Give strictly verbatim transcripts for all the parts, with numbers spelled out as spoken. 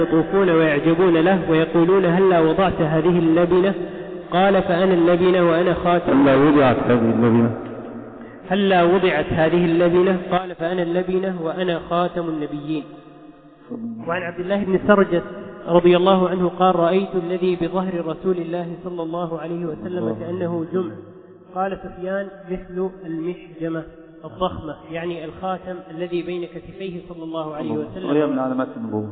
يطوفون ويعجبون له ويقولون هلا وضعت هذه اللبنة؟ قال فأنا اللبنة وأنا خاتم. هلا وضعت هذه اللبنة هلا وضعت هذه اللبنة قال فأنا اللبنة وأنا خاتم النبيين. وعن عبد الله بن سرجس رضي الله عنه قال رأيت الذي بظهر رسول الله صلى الله عليه وسلم كأنه جمع. قال سفيان مثل المحجمة الضخمة، يعني الخاتم الذي بين كتفيه صلى الله عليه وسلم، وهي من علامات النبوة.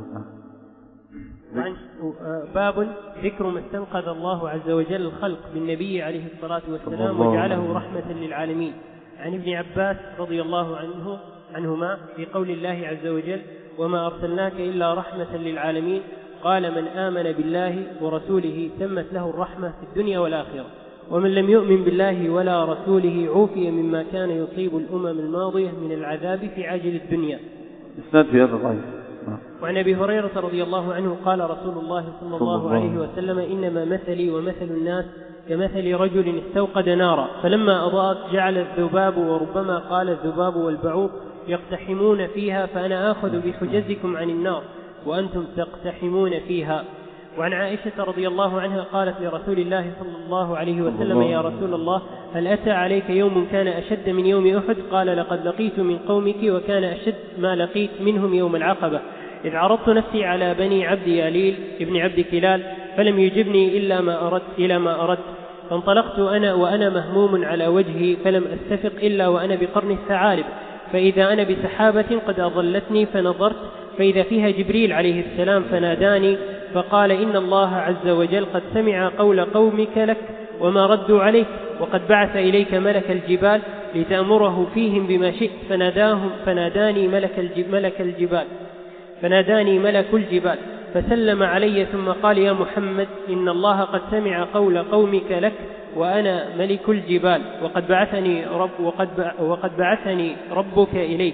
باب ذكر ما استنقذ الله عز وجل الخلق بالنبي عليه الصلاة والسلام وجعله رحمة للعالمين. عن ابن عباس رضي الله عنه عنهما في قول الله عز وجل وما أرسلناك إلا رحمة للعالمين قال من آمن بالله ورسوله تمت له الرحمة في الدنيا والآخرة ومن لم يؤمن بالله ولا رسوله عوفي مما كان يصيب الأمم الماضية من العذاب في عاجل الدنيا. اسناد في هذا الضعيف. وعن أبي هريرة رضي الله عنه قال رسول الله صلى الله عليه وسلم إنما مثلي ومثل الناس كمثل رجل استوقد نارا فلما أضاءت جعل الذباب وربما قال الذباب والبعوض يقتحمون فيها فأنا آخذ بحجزكم عن النار وأنتم تقتحمون فيها. وعن عائشة رضي الله عنها قالت لرسول الله صلى الله عليه وسلم يا رسول الله هل أتى عليك يوم كان أشد من يوم أحد؟ قال لقد لقيت من قومك وكان أشد ما لقيت منهم يوم العقبة إذ عرضت نفسي على بني عبد ياليل ابن عبد كلال فلم يجبني إلا ما أردت إلى ما أردت فانطلقت أنا وأنا مهموم على وجهي فلم أستفق إلا وأنا بقرن الثعالب فإذا أنا بسحابة قد أظلتني فنظرت فإذا فيها جبريل عليه السلام فناداني فقال إن الله عز وجل قد سمع قول قومك لك وما ردوا عليك وقد بعث إليك ملك الجبال لتأمره فيهم بما شئت فناداهم فناداني ملك الجبال, ملك الجبال فناداني ملك الجبال فسلم علي ثم قال يا محمد إن الله قد سمع قول قومك لك وأنا ملك الجبال وقد بعثني, رب وقد وقد بعثني ربك إليك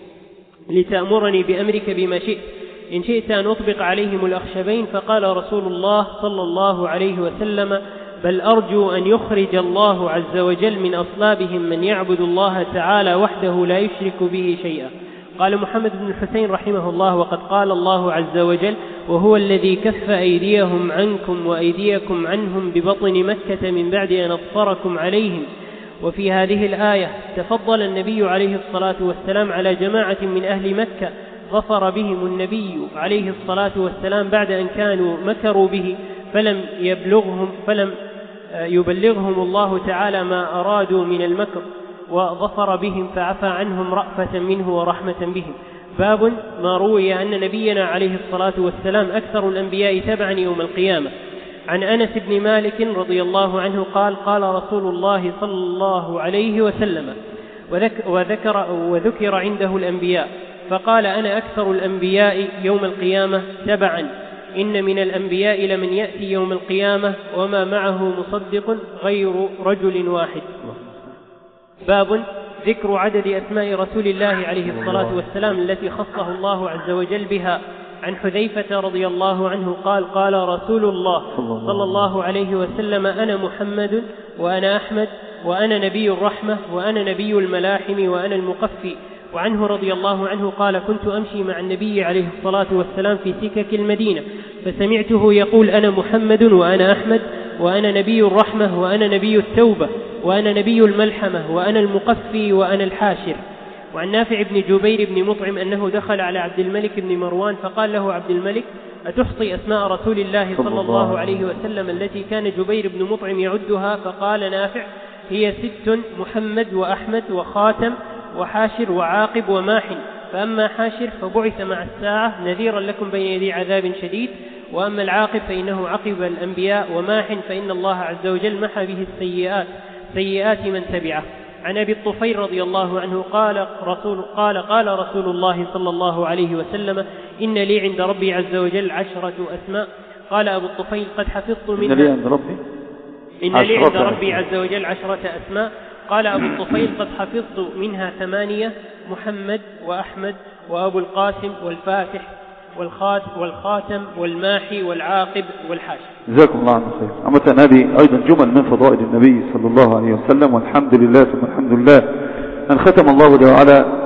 لتأمرني بأمرك بما شئت إن شئت أن أطبق عليهم الأخشبين. فقال رسول الله صلى الله عليه وسلم بل أرجو أن يخرج الله عز وجل من أصلابهم من يعبد الله تعالى وحده لا يشرك به شيئا. قال محمد بن الحسين رحمه الله وقد قال الله عز وجل وهو الذي كف أيديهم عنكم وأيديكم عنهم ببطن مكة من بعد أن أظفركم عليهم. وفي هذه الآية تفضل النبي عليه الصلاة والسلام على جماعة من أهل مكة ظفر بهم النبي عليه الصلاة والسلام بعد أن كانوا مكروا به فلم يبلغهم فلم يبلغهم الله تعالى ما أرادوا من المكر وظفر بهم فعفى عنهم رأفة منه ورحمة بهم. باب ما روي أن نبينا عليه الصلاة والسلام أكثر الأنبياء تبعا يوم القيامة. عن أنس بن مالك رضي الله عنه قال قال رسول الله صلى الله عليه وسلم وذكر, وذكر عنده الأنبياء فقال أنا أكثر الأنبياء يوم القيامة تبعا إن من الأنبياء لمن يأتي يوم القيامة وما معه مصدق غير رجل واحد. باب ذكر عدد أسماء رسول الله عليه الصلاة والسلام التي خصه الله عز وجل بها. عن حذيفة رضي الله عنه قال قال رسول الله صلى الله عليه وسلم أنا محمد وأنا أحمد وأنا نبي الرحمة وأنا نبي الملاحم وأنا المقفي. وعنه رضي الله عنه قال كنت أمشي مع النبي عليه الصلاة والسلام في سكك المدينة فسمعته يقول أنا محمد وأنا أحمد وأنا نبي الرحمة وأنا نبي التوبة وأنا نبي الملحمة وأنا المقفي وأنا الحاشر. وعن نافع بن جبير بن مطعم أنه دخل على عبد الملك بن مروان فقال له عبد الملك أتحصي أسماء رسول الله صلى الله عليه وسلم التي كان جبير بن مطعم يعدها؟ فقال نافع هي ست محمد وأحمد وخاتم وحاشر وعاقب وماحن فأما حاشر فبعث مع الساعة نذيرا لكم بين يدي عذاب شديد وأما العاقب فإنه عقب الأنبياء وماحن فإن الله عز وجل محى به السيئات سيئات من تبعه. عن أبي الطفيل رضي الله عنه قال رسول, قال قال رسول الله صلى الله عليه وسلم إن لي عند ربي عز وجل عشرة أسماء. قال أبو الطفيل قد حفظت منها إن لي عند ربي, إن لي عند ربي عز وجل عشرة أسماء. قال أبو الطفيل قد حفظت منها ثمانية محمد وأحمد وأبو القاسم والفاتح والخاتم والماحي والعاقب والحاشر. جزاكم الله عن خير. أمة هذه أيضا جمل من فضائل النبي صلى الله عليه وسلم والحمد لله ثم الحمد لله أن ختم الله وعلا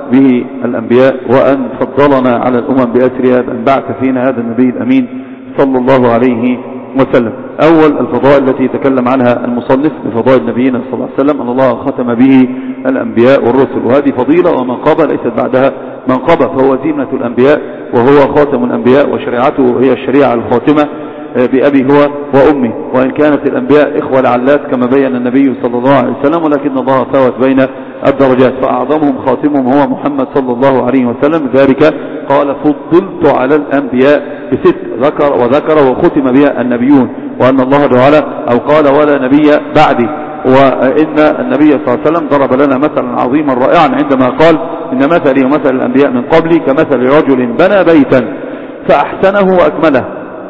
به الأنبياء، وأن فضلنا على الأمم بأسرها بأن بعث فينا هذا النبي الأمين صلى الله عليه وسلم. أول الفضائل التي يتكلم عنها المصنف بفضائل نبينا صلى الله عليه وسلم أن الله ختم به الأنبياء والرسل، وهذه فضيلة ومنقبة ليست بعدها منقبة، فهو زينة الأنبياء وهو خاتم الأنبياء، وشريعته هي الشريعة الخاتمة بأبي هو وأمي، وإن كانت الأنبياء إخوة لعلات كما بين النبي صلى الله عليه وسلم، ولكن الله ساوت بين الدرجات، فأعظمهم خاتمهم هو محمد صلى الله عليه وسلم. لذلك قال فضلت على الأنبياء بست، ذكر وذكر وختم بها النبيون، وأن الله تعالى أو قال ولا نبي بعدي، وإن النبي صلى الله عليه وسلم ضرب لنا مثلا عظيما رائعا عندما قال إن مثلي ومثل الأنبياء من قبلي كمثل رجل بنى بيتا فأحسنه وأكمله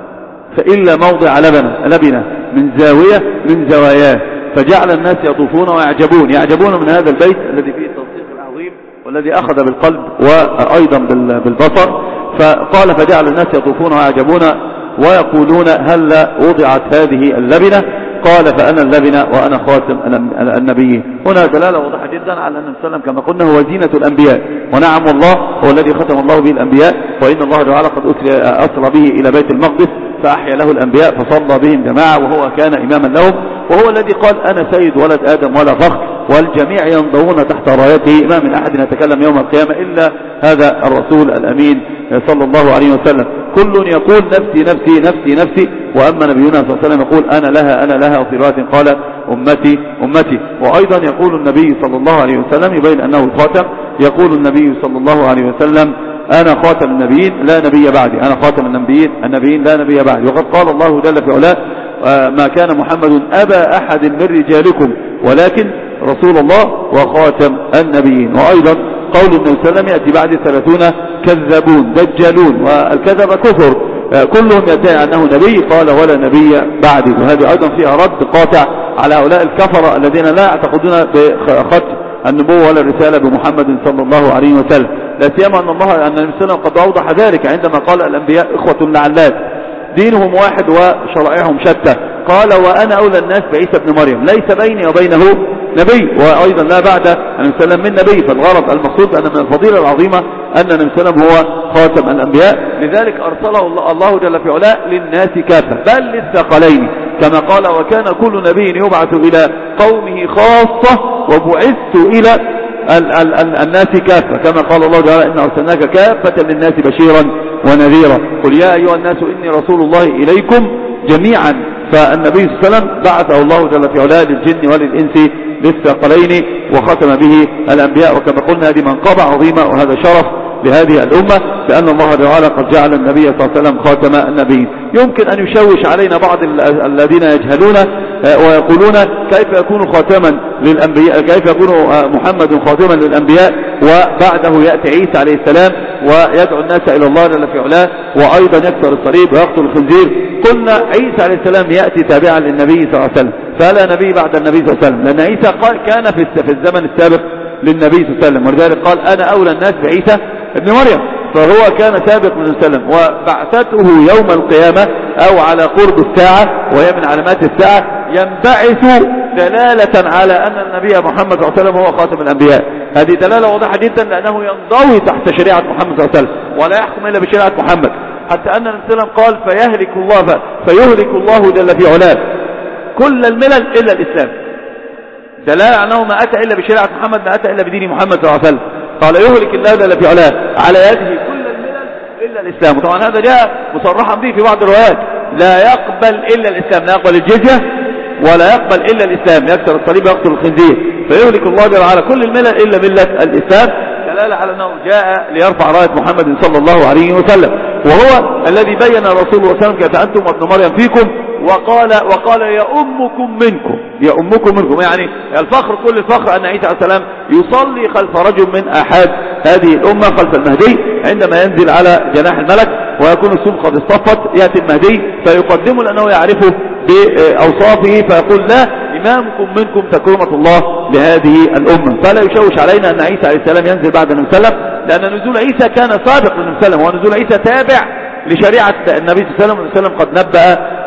فإلا موضع لبنة لبنة من زاوية من زواياه، فجعل الناس يطوفون ويعجبون يعجبون من هذا البيت الذي فيه التنسيق العظيم والذي أخذ بالقلب وأيضا بالبصر. فقال فجعل الناس يطوفون ويعجبون ويقولون هل وضعت هذه اللبنة؟ قال فأنا اللبنة وأنا خاتم النبيين. هنا دلالة واضحة جدا على أن النبي صلى الله عليه وسلم كما قلنا هو زينة الأنبياء، ونعم الله هو الذي ختم الله به الأنبياء، وإن الله تعالى قد أسرى به إلى بيت المقدس فأحيا له الأنبياء فصلى بهم جماعة وهو كان إماما لهم، وهو الذي قال أنا سيد ولد آدم ولا فخر، والجميع ينضون تحت رايته، ما من أحد يتكلم يوم القيامة إلا هذا الرسول الأمين صلى الله عليه وسلم. كل يقول نفسي نفسي نفسي نفسي، وأما نبينا صلى الله عليه وسلم يقول أنا لها أنا لها، وفي رواية قال أمتي أمتي. وأيضا يقول النبي صلى الله عليه وسلم يبين أنه الخاتم، يقول النبي صلى الله عليه وسلم أنا خاتم النبيين لا نبي بعدي، أنا خاتم النبيين النبيين لا نبي بعدي. وقد قال الله جل في علاه ما كان محمد أبا أحد من رجالكم ولكن رسول الله وخاتم النبيين. وأيضا قول النبي صلى الله عليه وسلم يأتي بعد ثلاثون كذابون دجالون، والكذب كفر كلهم يدعي أنه نبي، قال ولا نبي بعدي. وهذه أيضا فيها رد قاطع على هؤلاء الكفرة الذين لا يعتقدون بختم النبوة ولا الرسالة بمحمد صلى الله عليه وسلم، لا سيما أن الله أن النبي صلى الله عليه وسلم قد أوضح ذلك عندما قال الأنبياء إخوة لعلات دينهم واحد وشرائعهم شتى. قال وأنا أولى الناس بعيسى بن مريم ليس بيني وبينه نبي، وأيضا لا بعد النبي صلى الله عليه وسلم من نبي. فالغرض المقصود أن من الفضيلة العظيمة أن النبي صلى الله عليه وسلم هو خاتم الأنبياء، لذلك أرسله الله جل في علاه للناس كافة بل للثقلين، كما قال وكان كل نبي يبعث إلى قومه خاصة وبعثت إلى ال ال ال الناس كافة، كما قال الله تعالى إن أرسلناك كافة للناس بشيرا ونذيرا. قل يا أيها الناس إني رسول الله إليكم جميعا. فالنبي صلى الله عليه وسلم بعثه الله جل في علاه للجن وللإنس للثقلين وختم به الأنبياء، وكما قلنا هذه منقبة عظيمة وهذا شرف لهذه الأمة، لأن الله تعالى قد جعل النبي صلى الله عليه وسلم خاتم النبيين. يمكن أن يشوش علينا بعض الذين يجهلون ويقولون كيف يكون خاتما للأنبياء، كيف يكون محمد خاتما للأنبياء وبعده يأتي عيسى عليه السلام ويدعو الناس إلى الله جل في علاه وأيضا يكسر الصليب ويقتل الخنزير. قلنا عيسى عليه السلام يأتي تابعا للنبي صلى الله عليه وسلم، فلا نبي بعد النبي صلى الله عليه وسلم، لأن عيسى كان في الزمن السابق للنبي صلى الله عليه وسلم، ولذلك قال أنا أولى الناس بعيسى ابن مريم، فهو كان سابق من وسلم. وبعثته يوم القيامة أو على قرب الساعة وهي من علامات الساعة ينبعث دلالة على أن النبي محمد صلى الله عليه وسلم هو خاتم الأنبياء. هذه دلالة واضحة جدا لأنه ينضوي تحت شريعة محمد صلى الله عليه وسلم ولا يحكم إلا بشريعة محمد، حتى أن النبي صلى الله عليه وسلم قال فيهلك الله فيهلك الله جل في علاه كل الملل إلا الإسلام، دلالة أنه ما أتى إلا بشريعة محمد ما أتى إلا بدين محمد صلى الله عليه وسلم. قال يهلك الله جل في علاه على يده كل الملل إلا الإسلام، وطبعا هذا جاء مصرحا به في بعض الروايات، لا يقبل إلا الإسلام، لا يقبل الجزية ولا يقبل إلا الإسلام، يكسر الصليب ويقتل الخنزير، فيهلك الله جل على كل الملل إلا ملة الإسلام، دلالة على أنه جاء ليرفع راية محمد صلى الله عليه وسلم، وهو الذي بين الرسول صلى الله عليه وسلم كيف أنتم وابن مريم فيكم، وقال وقال يا أمكم منكم، يا أمكم منكم، يعني الفخر كل الفخر أن عيسى عليه السلام يصلي خلف رجل من أحد هذه الأمة خلف المهدي عندما ينزل على جناح الملك ويكون السوق قد اصطفت، يأتي المهدي فيقدمه لأنه يعرفه بأوصافه فيقول لا إمامكم منكم تكرمة الله لهذه الأمة. فلا يشوش علينا أن عيسى عليه السلام ينزل بعد النبي صلى الله عليه وسلم، لأن نزول عيسى كان سابق للنبي صلى الله عليه وسلم، ونزول عيسى تابع لشريعة النبي صلى الله عليه وسلم، والنبي صلى الله عليه وسلم قد نبأ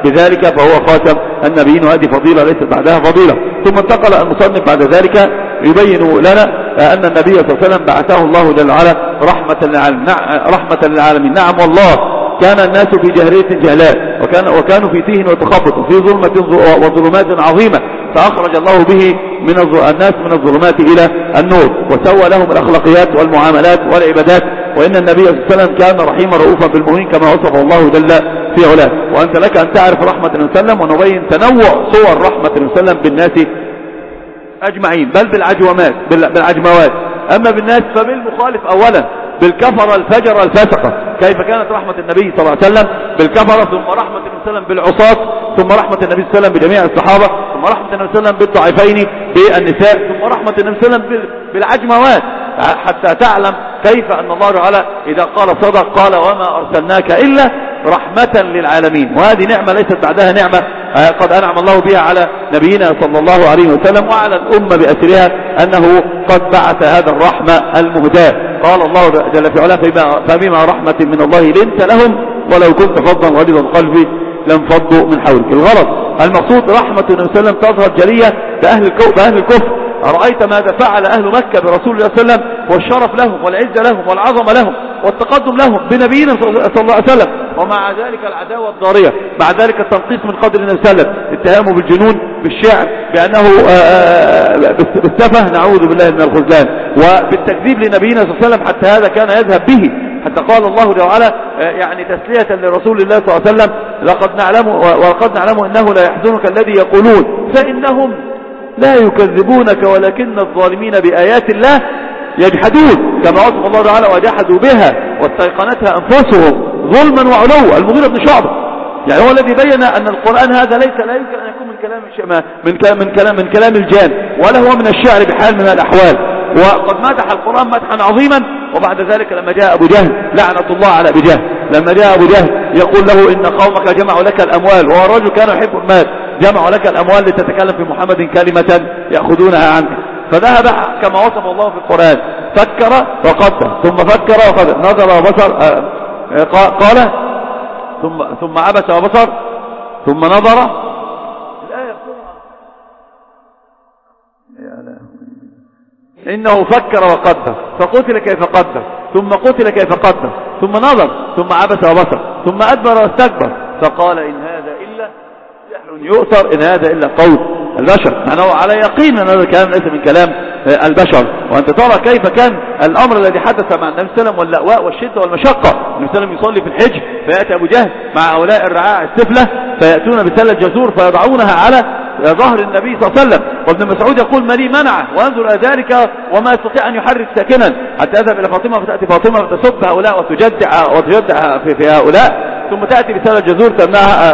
بذلك فهو خاتم النبيين، وهذه فضيلة ليست بعدها فضيلة. ثم انتقل المصنف بعد ذلك يبين لنا أن النبي صلى الله عليه وسلم بعثه الله جل وعلا رحمة للعالمين. رحمة للعالمين. نعم والله، كان الناس في جاهلية جهلاء، وكان وكانوا في تيه وتخبط وفي ظلمة وظلمات عظيمة، فأخرج الله به من الناس من الظلمات إلى النور، وسوى لهم الأخلاقيات والمعاملات والعبادات. وإن النبي صلى الله عليه وسلم كان رحيما رؤوفا بالمؤمنين كما وصفه الله جل في علاه. وأنت لك أن تعرف رحمة النبي صلى الله عليه وسلم، ونبين تنوع صور رحمة النبي صلى الله عليه وسلم بالناس أجمعين، بل بالعجومات بالعجموات. أما بالناس فبالمخالف أولا، بالكفر الفجر الفسقة. كيف كانت رحمة النبي صلى الله عليه وسلم بالكفرة، ثم رحمة النبي صلى الله عليه وسلم بالعصاة، ثم رحمة النبي صلى الله عليه وسلم بجميع الصحابة، ثم رحمة النبي صلى الله عليه وسلم بالضعيفين بالنساء، ثم رحمة النبي صلى الله عليه وسلم بالعجموات، حتى تعلم كيف أن الله تعالى إذا قال صدق قال وما أرسلناك إلا رحمة للعالمين. وهذه نعمة ليست بعدها نعمة قد أنعم الله بها على نبينا صلى الله عليه وسلم وعلى الأمة بأسرها، أنه قد بعث هذا الرحمة المهداة. قال الله جل في علاه فبما رحمة من الله لنت لهم ولو كنت فظا غليظ القلب لانفضوا من حولك. الغرض المقصود رحمة النبي صلى الله عليه وسلم تظهر جلية بأهل بأهل الكفر. أرأيت ماذا فعل أهل مكة برسول الله صلى الله عليه وسلم، والشرف لهم والعزة لهم والعظمة لهم والتقدم لهم بنبينا صلى الله عليه وسلم، ومع ذلك العداوة الضارية، مع ذلك التنقيص من قدر النبي صلى الله عليه وسلم، اتهامه بالجنون بالشعر بأنه بالسفه نعوذ بالله من الخذلان، وبالتكذيب لنبينا صلى الله عليه وسلم، حتى هذا كان يذهب به، حتى قال الله جل وعلا يعني تسلية لرسول الله صلى الله عليه وسلم لقد نعلم ولقد نعلم أنه لا يحزنك الذي يقولون فإنهم لا يكذبونك ولكن الظالمين بآيات الله يجحدون، كما وصف الله تعالى وجحدوا بها واستيقنتها أنفسهم ظلما وعلوا. المغيرة بن شعبة يعني هو الذي بين أن القرآن هذا ليس لا يمكن أن يكون من كلام من كلام من كلام من كلام الجان، ولا هو من الشعر بحال من الأحوال. وقد مدح القرآن مدحا عظيما، وبعد ذلك لما جاء أبو جهل لعنة الله على أبي جهل، لما جاء أبو جهل يقول له إن قومك جمعوا لك الأموال، وهو الرجل كان يحب المال، جمعوا لك الأموال لتتكلم في محمد كلمة يأخذونها عنك، فذهب كما وصف الله في القرآن فكر وقدر ثم فكر وقدر نظر وبصر قال ثم ثم عبس وبصر ثم نظر. الآية إنه فكر وقدر فقتل كيف قدر ثم قتل كيف قدر ثم نظر ثم عبس وبصر ثم أدبر واستكبر فقال إن هذا إلا سحر يؤثر، إن هذا إلا قول البشر. يعني هو على يقين أن هذا الكلام ليس من كلام البشر. وأنت ترى كيف كان الأمر الذي حدث مع النبي صلى الله عليه وسلم واللأواء والشدة والمشقة. النبي صلى الله عليه وسلم يصلي في الحج فيأتي أبو جهل مع هؤلاء الرعاع السفلة فيأتون بسلة جزور فيضعونها على ظهر النبي صلى الله عليه وسلم، وابن مسعود يقول ما لي منعه وانظر إلى ذلك وما يستطيع أن يحرك ساكنا، حتى يذهب إلى فاطمة فتأتي فاطمة فتسب هؤلاء وتجدع وتجدع في, في هؤلاء، ثم تأتي بسلة جزور تمنعها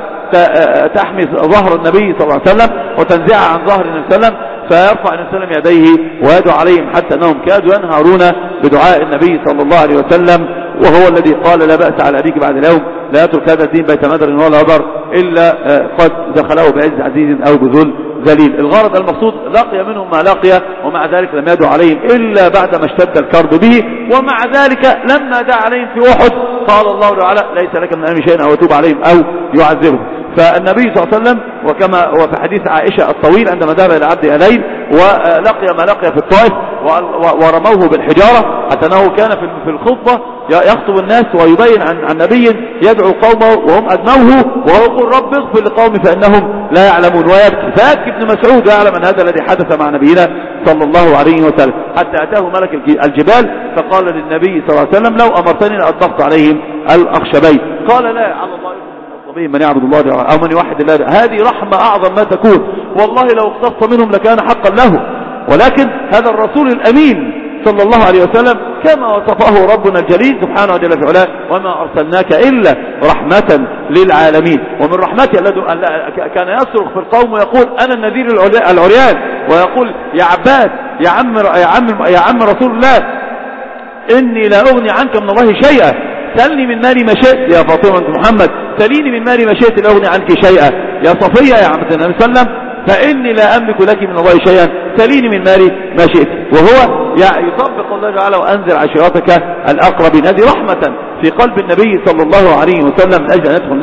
تحمي ظهر النبي صلى الله عليه وسلم وتنزعها عن ظهر النبي صلى الله عليه وسلم، فيرفع النبي صلى الله عليه وسلم يديه ويدعو عليهم حتى أنهم كادوا ينهارون بدعاء النبي صلى الله عليه وسلم، وهو الذي قال لا بأس على أبيك بعد اليوم لا يترك هذا الدين بيت مدر ولا هدر إلا قد دخله بعز عزيز أو بذل ذليل. الغرض المقصود لقي منهم ما لقي، ومع ذلك لم يدعو عليهم إلا بعد ما اشتد الكرب به، ومع ذلك لما دعا عليهم في أحد قال الله تعالى ليس لك من أمر شيئا أو يتوب عليهم أو يعذبهم. فالنبي صلى الله عليه وسلم وكما وفي حديث عائشة الطويل عندما ذهب إلى عبد أليل ولقي ما لقي في الطائف ورموه بالحجارة، حتى أنه كان في الخطبة يخطب الناس ويبين عن, عن نبي يدعو قومه وهم أدموه وهو يقول رب اغفر لقومي فإنهم لا يعلمون، ويبكي فيبكي ابن مسعود يعلم أن هذا الذي حدث مع نبينا صلى الله عليه وسلم، حتى أتاه ملك الجبال فقال للنبي صلى الله عليه وسلم لو أمرتني لأطبقت عليهم الأخشبين، قال لا على الله من يعبد الله أو من يوحد الله. هذه رحمة أعظم ما تكون، والله لو اقتص منهم لكان حقا له، ولكن هذا الرسول الأمين صلى الله عليه وسلم كما وصفه ربنا الجليل سبحانه وتعالى في علاه وما أرسلناك إلا رحمة للعالمين. ومن رحمته الذي كان يصرخ في القوم ويقول أنا النذير العريان، ويقول يا عباس يا عم, يا عم, يا عم رسول الله إني لا أغني عنك من الله شيئا، سلني من مالي ما شئت يا فاطمة محمد، سليني من مالي ما شئت لا أغني عنك شيئا يا صفية يا عبد النبي صلى الله عليه وسلم فإني لا أملك لك من الله شيئا سليني من مالي ما شئت. وهو يطبق الله تعالى وأنذر عشيرتك الأقربين. هذه رحمة في قلب النبي صلى الله عليه وسلم من أجل أن يدخل الناس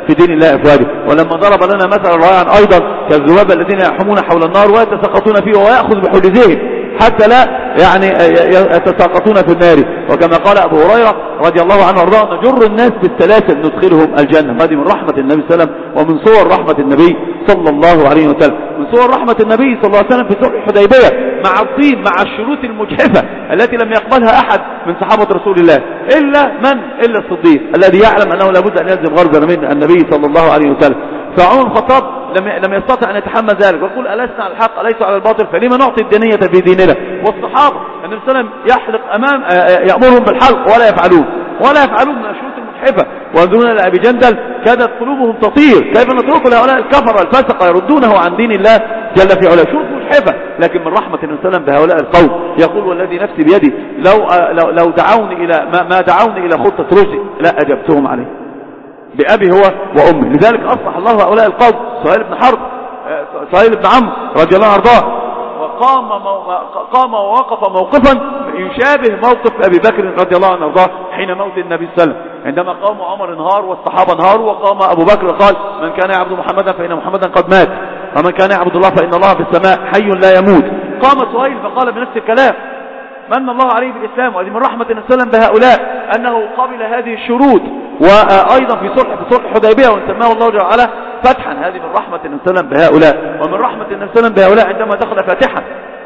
في دين الله أفواجا. ولما ضرب لنا مثلا رائعا أيضا كالذباب الذين يحمون حول النار ويتساقطون فيه ويأخذ بحجزهم حتى لا يعني يتساقطون في النار. وكما قال أبو هريرة رضي الله عنه وارضاه نجر الناس بالسلاسل ندخلهم الجنة. هذه من رحمة النبي صلى الله عليه وسلم ومن صور رحمة النبي صلى الله عليه وسلم. من صور رحمة النبي صلى الله عليه وسلم في صلح الحديبية مع الطين مع الشروط المجحفة التي لم يقبلها أحد من صحابة رسول الله إلا من إلا الصديق الذي يعلم أنه لابد أن يلزم غرزا من النبي صلى الله عليه وسلم. فعمر الخطاب لم لم يستطع أن يتحمل ذلك ويقول ألسنا على الحق أليس على الباطل فلما نعطي الدينية في ديننا. والصحابة النبي صلى الله عليه وسلم يحلق أمام يأمرهم بالحلق ولا يفعلون ولا يفعلون من الشروط المجحفة. وانظرون إلى أبي جندل كادت قلوبهم تطير كيف نترك لهؤلاء الكفر الفاسقة يردونه عن دين الله جل في علاه. شروط مجحفة لكن من رحمة النبي صلى الله عليه وسلم بهؤلاء القوم يقول والذي نفسي بيدي لو لو, لو دعوني إلى ما, ما دعوني إلى خطة رشد لا أجبتهم عليه بأبي هو وأمي. لذلك أصلح الله هؤلاء القوم سهيل بن حرب سهيل بن عمرو رضي الله عنه وقام قام ووقف موقفا يشابه موقف أبي بكر رضي الله عنه وارضاه حين موت النبي صلى الله عليه وسلم عندما قام عمر انهار والصحابة انهاروا وقام أبو بكر قال من كان يعبد محمدا فإن محمدا قد مات ومن كان يعبد الله فإن الله في السماء حي لا يموت. قام سهيل فقال بنفس الكلام من الله عليه بالإسلام. وهذه من رحمة النبي صلى الله عليه وسلم بهؤلاء أنه قبل هذه الشروط وأيضا في صلح في صلح الحديبية وسماه الله جل وعلا فتحا. هذه من رحمة النبي صلى الله عليه وسلم بهؤلاء. ومن رحمة النبي صلى الله عليه وسلم بهؤلاء عندما دخل فاتحا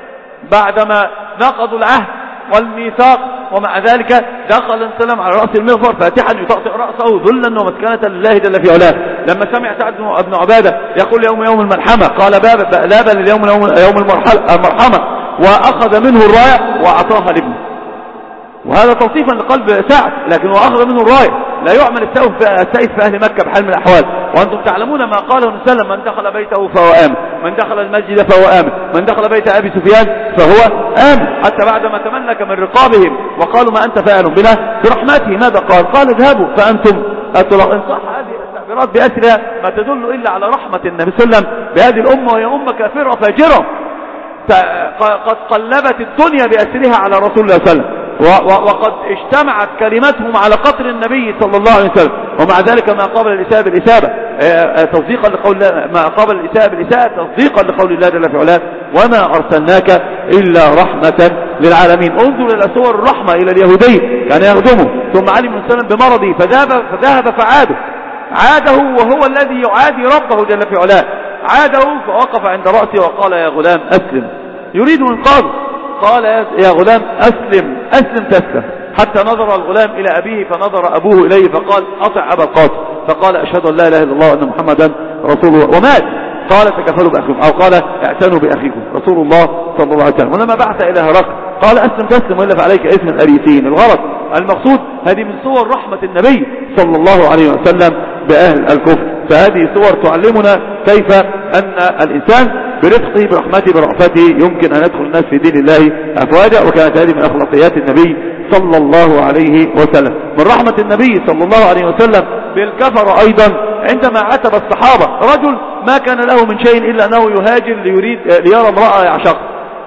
بعدما نقضوا العهد والميثاق ومع ذلك دخل النبي صلى الله عليه وسلم على رأس المغفر فاتحا يطأطئ رأسه ذلا ومسكنة لله جل في علاه. لما سمع سعد بن عبادة يقول يوم يوم الملحمة قال باب لا بل اليوم يوم المرحمة وأخذ منه الراية وأعطاها لابنه. وهذا توصيفا لقلب سعد لكن وأخذ منه الراية. لا يعمل السيف في أهل مكة بحال من الأحوال. وأنتم تعلمون ما قاله النبي صلى الله عليه وسلم من دخل بيته فهو آمن من دخل المسجد فهو آمن من دخل بيت أبي سفيان فهو آمن. حتى بعدما تملك من رقابهم وقالوا ما أنت فاعل بنا برحمته ماذا قال قال اذهبوا فأنتم أطلق. إن صح هذه التعبيرات بأسرها ما تدل إلا على رحمة النبي صلى الله عليه وسلم بهذه الأمة وهي أمة كافرة فاجرة قد قلبت الدنيا بأسرها على رسول الله صلى الله عليه وسلم وقد اجتمعت كلمتهم على قتل النبي صلى الله عليه وسلم. ومع ذلك ما قابل الإساءة بالإساءة تصديقا لقول الله ما قابل الإساءة بالإساءة تصديقا لقول الله جل في علاه وما أرسلناك إلا رحمة للعالمين. انظر إلى صور الرحمة إلى اليهودي كان يخدمه ثم علم النبي صلى الله عليه وسلم بمرضه فذهب, فذهب فعاده عاده وهو الذي يعادي ربه جل في علاه. عاده فوقف عند رأسه وقال يا غلام أسلم يريد إنقاذه. قال يا غلام أسلم أسلم تسلم. حتى نظر الغلام إلى أبيه فنظر أبوه إليه فقال أطع أبا القاسم فقال أشهد أن لا إله إلا الله وأن محمدا رسول الله ومات. قال تكفلوا بأخيكم أو قال اعتنوا بأخيكم رسول الله صلى الله عليه وسلم. ولما بعث إلى هرقل قال أسلم تسلم وإلا فعليك اسم الأريسين. الغرض المقصود هذه من صور رحمة النبي صلى الله عليه وسلم بأهل الكفر. فهذه صور تعلمنا كيف أن الإنسان برفقه برحمته برأفته يمكن أن يدخل الناس في دين الله أفواجا. وكانت هذه من أخلاقيات النبي صلى الله عليه وسلم. من رحمة النبي صلى الله عليه وسلم بالكفر أيضا عندما عتب الصحابة رجل ما كان له من شيء إلا أنه يهاجر ليريد ليرى امرأة يعشقها.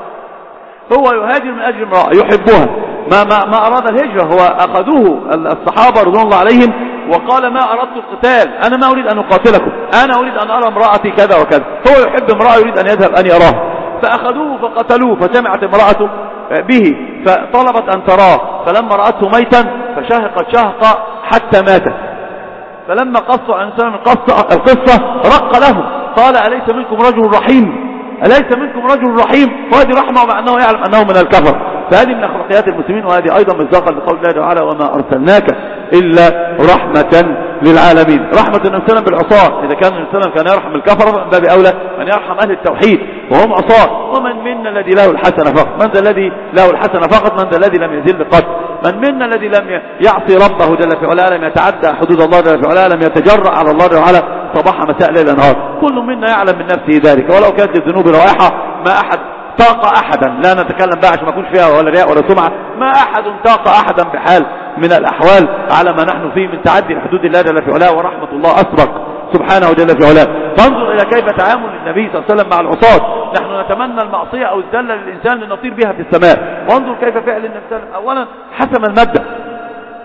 هو يهاجر من أجل امرأة يحبها ما, ما, ما أراد الهجرة. هو أخذوه الصحابة رضوان الله عليهم وقال ما أردت القتال أنا ما أريد أن أقاتلكم أنا أريد أن أرى امرأتي كذا وكذا. هو يحب امرأة يريد أن يذهب أن يراها فأخذوه فقتلوه فسمعت امرأته به فطلبت أن تراه فلما رأته ميتا فشهقت شهقة حتى مات. فلما قصوا عن سنة القصة, القصة رق لهم قال أليس منكم رجل رحيم أليس منكم رجل رحيم. وهذه رحمة مع أنه يعلم أنه من الكفر. فهذه من أخلاقيات المسلمين وهذه أيضا مصداقا لقول الله تعالى وما أرسلناك إلا رحمة للعالمين. رحمة النبي صلى الله عليه وسلم بالعصاة. إذا كان النبي صلى الله عليه وسلم كان يرحم الكفر فمن باب أولى من يرحم أهل التوحيد وهم عصاة. ومن منا الذي له الحسنة فقط من ذا الذي له الحسنة فقط من ذا الذي لم يزل قط. من منا الذي لم يعصي ربه جل في علاه لم يتعدى حدود الله جل في علاه لم يتجرأ على الله جل وعلا صباح مساء ليل نهار. كل منا يعلم من نفسه ذلك ولو كانت للذنوب رائحة ما أحد طاق أحدا. لا نتكلم بقى عشان ما يكونش فيها ولا رياء ولا سمعة. ما أحد طاق أحدا بحال من الأحوال على ما نحن فيه من تعدي حدود الله جل في علاه. ورحمة الله أسبق سبحانه جل في علاه. فانظر إلى كيف تعامل النبي صلى الله عليه وسلم مع العصاة. نحن نتمنى المعصية أو الذلة للإنسان لنطير بها في السماء. وانظر كيف فعل النبي صلى الله عليه وسلم. أولا حسم المادة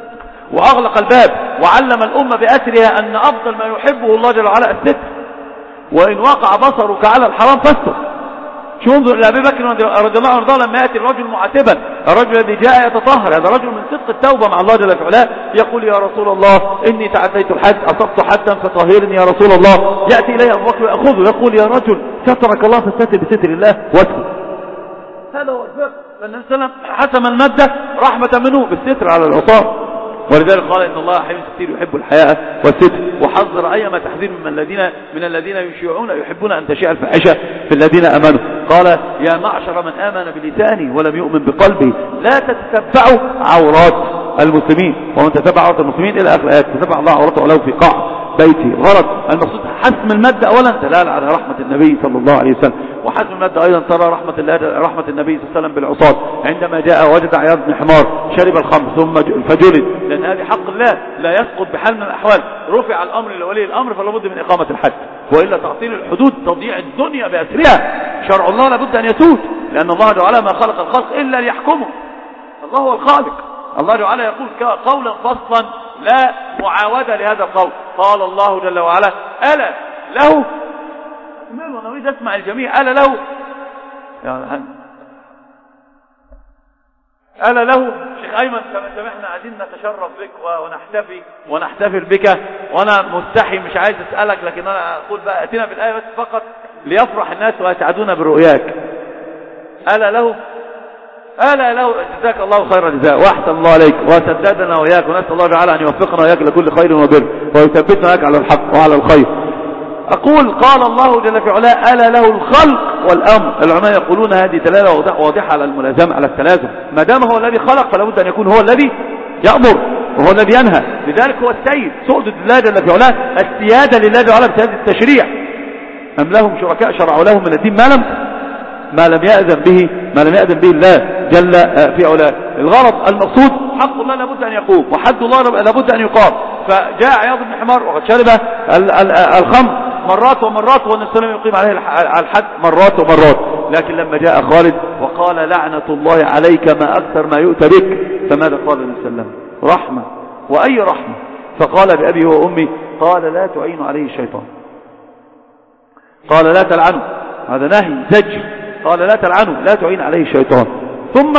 وأغلق الباب وعلم الأمة بأسرها أن أفضل ما يحبه الله جل وعلا الستر، وإن وقع بصرك على الحرام فاستر. شو انظر إلى أبي بكر رضي الله عنه لما يأتي الرجل معاتبا، الرجل الذي جاء يتطهر، هذا رجل من صدق التوبة مع الله جل وعلا، يقول يا رسول الله إني تعديت الحد، أصبت حدا فطهرني يا رسول الله. يأتي إليه أبو بكر يأخذه يقول يا رجل سترك الله فاستتر بستر الله واسكت. هذا هو الفقه. فالنبي صلى الله عليه وسلم حسم المادة رحمة منه بالستر على العصاة، ولذلك قال إن الله حليم ستير يحب الحياء والستر، وحذر أيما تحذير من الذين من الذين يشيعون يحبون أن تشيع الفاحشة في الذين آمنوا. قال يا معشر من آمن بلسانه ولم يؤمن بقلبه لا تتتبعوا عورات المسلمين، ومن تتبع عورات المسلمين إلى آخر الآيات، تتبع الله عورته ولو في قاع بيته. غرض المقصود حسم المادة أولا دلالة على رحمة النبي صلى الله عليه وسلم، وحسم المادة أيضا ترى رحمة الله رحمة النبي صلى الله عليه وسلم بالعصاة. عندما جاء وجد عياض بن حمار شرب الخمر ثم فجلد، لأن هذه حق الله لا يسقط بحال من الأحوال. رفع الأمر لولي الأمر فلا بد من إقامة الحد، وإلا تعطيل الحدود تضيع الدنيا بأسرها. شرع الله لابد أن يسود، لأن الله تعالى ما خلق الخلق إلا ليحكمه، الله هو الخالق. الله تعالى يقول قولا فصلا لا معاودة لهذا القول. قال الله جل وعلا ألا له، أنا أريد أسمع الجميع، ألا له يعني ألا له. شيخ أيمن كما سمحنا قاعدين نتشرف بك ونحتفي ونحتفل بك، وأنا مستحي مش عايز أسألك، لكن أنا أقول بقى أتينا بالآية بس فقط ليفرح الناس ويسعدون برؤياك. ألا له ألا له. جزاك الله خير الجزاء وأحسن الله عليك وسددنا وإياك، ونسأل الله تعالى أن يوفقنا وإياك لكل خير وبر ويثبتنا وإياك على الحق وعلى الخير. أقول قال الله جل في علاه ألا له الخلق والأمر. العلماء يقولون هذه دلالة واضحة على الملازمة على التلازم، ما دام هو الذي خلق فلا بد أن يكون هو الذي يأمر وهو الذي ينهى، لذلك هو السيد. سؤدد الله جل في علاه السيادة لله جل وعلا بسيادة التشريع. أم لهم شركاء شرعوا لهم من الدين ما لم ما لم يأذن به ما لم يأذن به الله جل في علاه. الغرض المقصود حق الله لابد أن يقوم، وحد الله لابد أن يقام. فجاء عياض بن حمار وقد شرب الخمر مرات ومرات، والنبي صلى الله عليه وسلم يقيم عليه الحد مرات ومرات. لكن لما جاء خالد وقال لعنة الله عليك ما أكثر ما يؤتى بك، فماذا قال النبي صلى الله عليه وسلم؟ رحمة، وأي رحمة؟ فقال بأبي وأمي، قال لا تعين عليه الشيطان، قال لا تلعنه، هذا نهي زجر، قال لا تلعنه لا تعين عليه الشيطان. ثم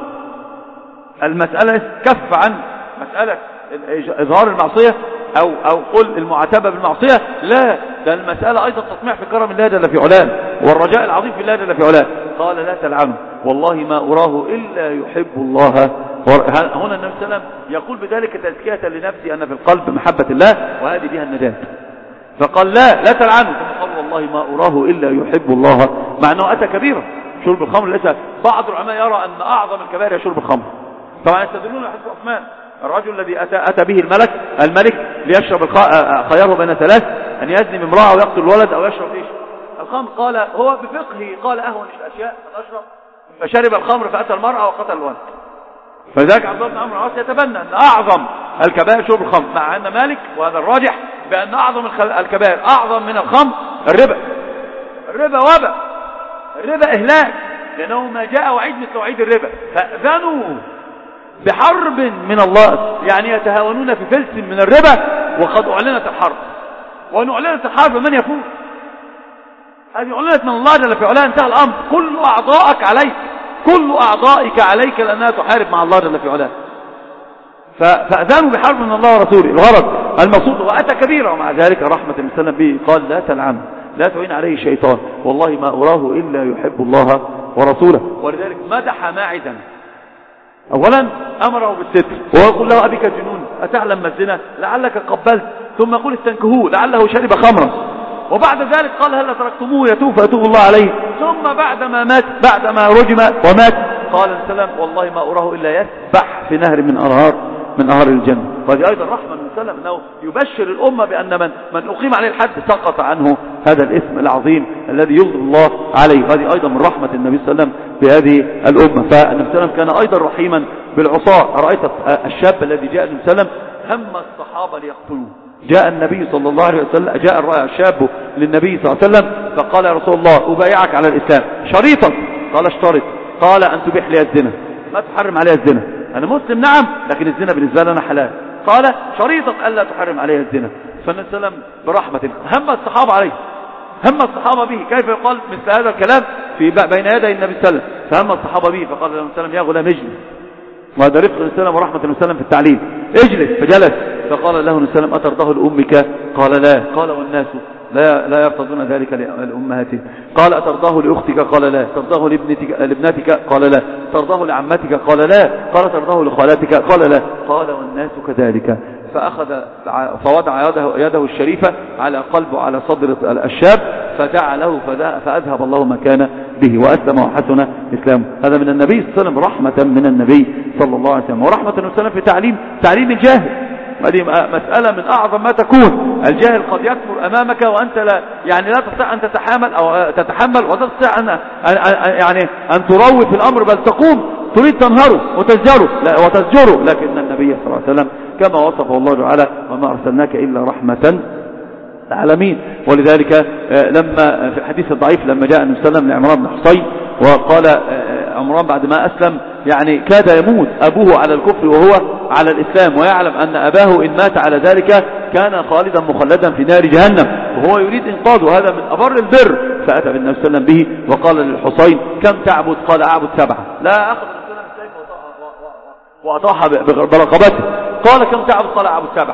المسألة كف عن مسألة إظهار المعصية أو أو قل المعاتبة بالمعصية، لا، ده المسألة أيضا تطمع في كرم الله جل في علاه والرجاء العظيم في الله جل في علاه. قال لا تلعنه والله ما أراه إلا يحب الله. هنا النبي صلى الله عليه وسلم يقول بذلك تزكية لنفسي أن في القلب محبة الله، وهذه بها النجاة. فقال لا لا تلعنه، ثم قال والله ما أراه إلا يحب الله، مع أنه أتى كبيرة شرب الخمر. ليس بعض العلماء يرى أن أعظم الكبائر هي شرب الخمر. طبعا يستدلون حديث عثمان الرجل الذي أتى, أتى به الملك الملك ليشرب خياره بين ثلاث، أن يزني بامرأة ويقتل الولد أو يشرب إيش الخمر. قال هو بفقهه قال أهون الأشياء أن أشرب، فشرب الخمر فأتى المرأة وقتل الولد. فذلك عبد الله بن عمرو العاص يتبنى أن أعظم الكبائر شرب الخمر، مع أن مالك وهذا الراجح بأن أعظم الكبائر أعظم من الخمر الربا. الربا وباء، الربا إهلاك، لأنه ما جاء وعيد مثل وعيد الربا. فأذنوا بحرب من الله، يعني يتهاونون في فلس من الربا وقد أعلنت الحرب. وأن أعلنت الحرب من يفوز؟ هذه أعلنت من الله جل في علاه، انتهى الأمر. كل أعضائك عليك، كل أعضائك عليك لأنها تحارب مع الله جل في علاه. فأذنوا بحرب من الله ورسوله. الغرض المقصود وأتى كبيرا، ومع ذلك رحمة المسلم به قال لا تلعنه لا تعين عليه الشيطان والله ما أراه إلا يحب الله ورسوله. ولذلك مدح ماعزا، أولا أمره بالستر ويقول له أبيك جنون أتعلم ما الزنا لعلك قبلت، ثم يقول استنكهوه لعله شرب خمرا، وبعد ذلك قال هل تركتموه يتوب فيتوب الله عليه. ثم بعدما مات بعدما رجم ومات قال السلام والله ما أراه إلا يسبح في نهر من أنهار من أنهار الجنة. وهذه أيضا رحمة من سلم أنه يبشر الأمة بأن من, من أقيم عليه الحد سقط عنه هذا الإثم العظيم الذي يغضب الله عليه. هذه أيضا من رحمة النبي صلى الله عليه وسلم بهذه الأمة. فالنبي صلى الله عليه وسلم كان أيضا رحيما بالعصاة. رأيت الشاب الذي جاء النبي صلى الله عليه وسلم هم الصحابة ليقتلوه، جاء النبي صلى الله عليه وسلم جاء الشاب للنبي صلى الله عليه وسلم فقال يا رسول الله أبايعك على الإسلام شريطا، قال اشترط، قال أن تبيح لي الزنا، ما تحرم علي الزنا، أنا مسلم نعم لكن الزنا بالنسبة لنا حلال، قال شريطة ألا تحرم عليها الزنا. فالنبي صلى الله عليه وسلم برحمة هم الصحابة عليه، هم الصحابة به، كيف يقال مثل هذا الكلام في بين يدي النبي صلى الله عليه وسلم؟ فهم الصحابة به فقال النبي صلى الله عليه وسلم يا غلام اجلس، وهذا رفق النبي صلى الله عليه وسلم ورحمة النبي صلى الله عليه وسلم في التعليم، اجلس. فجلس فقال له النبي صلى الله عليه وسلم أترضاه لأمك؟ قال لا. قال والناس لا لا يرتضون ذلك لأمهاتهم. قال أترضاه لأختك؟ قال لا. ترضاه لابنتك لابنتك؟ قال لا. ترضاه لعمتك؟ قال لا. قال ترضاه لخالاتك؟ قال لا. قال والناس كذلك. فأخذ فوضع يده, يده الشريفة على قلبه على صدر الشاب فدعا له فأذهب الله ما كان به وأسلم وحسن إسلامه. هذا من النبي صلى الله عليه وسلم رحمة من النبي صلى الله عليه وسلم، ورحمة النبي صلى الله عليه وسلم في تعليم تعليم الجاهل. هذه مسألة من أعظم ما تكون. الجاهل قد يكفر أمامك وأنت لا يعني لا تستطيع أن تتحمل أو تتحمل وتستطيع أن يعني أن تروي في الأمر، بل تقوم تريد تنهره وتزجره لا وتزجره لكن النبي صلى الله عليه وسلم كما وصفه الله تعالى وما أرسلناك إلا رحمة العالمين. ولذلك لما في الحديث الضعيف لما جاء النبي صلى الله عليه وسلم لعمران بن حصين وقال عمران بعد ما أسلم يعني كاد يموت أبوه على الكفر وهو على الإسلام، ويعلم أن أباه إن مات على ذلك كان خالدا مخلدا في نار جهنم وهو يريد إنقاذه، هذا من أبر البر. فأتى بالنبي صلى الله عليه وسلم به وقال للحصين كم تعبد؟ قال أعبد سبعة. لا أخذ النبي صلى الله عليه وسلم وأطاح برقبته. قال كم تعبد؟ قال أعبد سبعة.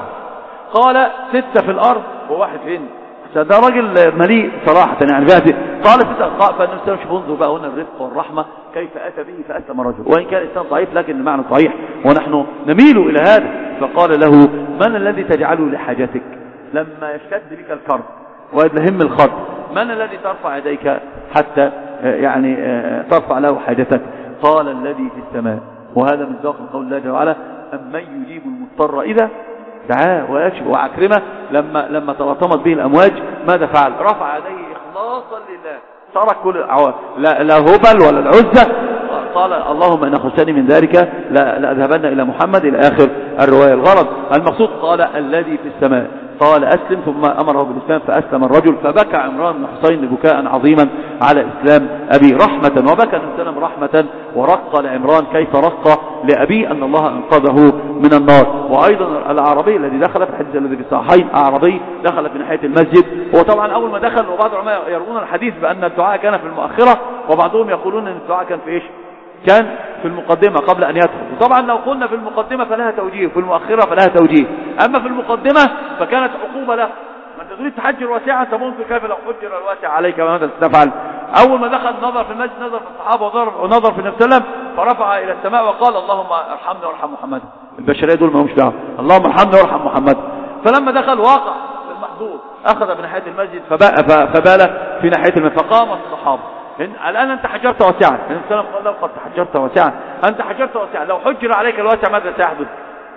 قال ستة في الأرض وواحد فين؟ ده راجل مليء صراحة يعني فاتح. قال ستة. فالنبي صلى الله عليه وسلم شوف انظر بقى هنا الرفق والرحمة كيف أتى به فأسلم الرجل، وإن كان الإسلام ضعيف لكن المعنى صحيح ونحن نميل إلى هذا. فقال له من الذي تجعله لحاجتك لما يشتد بك الكرب ويدلهم الخط؟ من الذي ترفع يديك حتى يعني ترفع له حاجتك؟ قال الذي في السماء. وهذا من ذوق القول الله جل وعلا أمن يجيب المضطر إذا دعاه ويكشف. وعكرمة لما لما تلاطمت به الأمواج ماذا فعل؟ رفع يديه إخلاصا لله، ترك كل الأعوام لا, لا هبل ولا العزة. قال اللهم إن خشني من ذلك لأذهبن إلى محمد إلى آخر الرواية. الغرض المقصود قال الذي في السماء. قال أسلم ثم أمره بالإسلام فأسلم الرجل. فبكى عمران بن حصين بكاء عظيما على إسلام أبي رحمة، وبكى النبي رحمة ورق لعمران كيف رق لأبيه أن الله أنقذه من النار. وأيضا الأعرابي الذي دخل في الحديث الذي في الصحيحين أعرابي دخل في ناحية المسجد. وطبعا أول ما دخل وبعض العلماء يروون الحديث بأن الدعاء كان في المؤخرة وبعضهم يقولون أن الدعاء كان في إيش؟ كان في المقدمة قبل أن يدخل. وطبعا لو قلنا في المقدمة فلها توجيه في المؤخرة فلها توجيه، أما في المقدمة فكانت عقوبة له. من تريد تحجر واسعا تمون في كيف لو حجر الواسع عليك ماذا تفعل؟ أول ما دخل نظر في المسجد نظر في الصحابة ونظر في النبي صلى الله عليه وسلم فرفع إلى السماء وقال اللهم ارحمنا وارحم محمد. البشرية دول ما همش دعوة، اللهم ارحمنا وارحم محمد. فلما دخل واقع في المحظور أخذ بناحية المسجد فبال في ناحية المسجد. فقام الصحابة الآن أنت حجرت واسعا. النبي صلى الله عليه وسلم قال له قد حجرت واسعا، أنت حجرت واسعا، لو حجر عليك الواسع ماذا سيحدث؟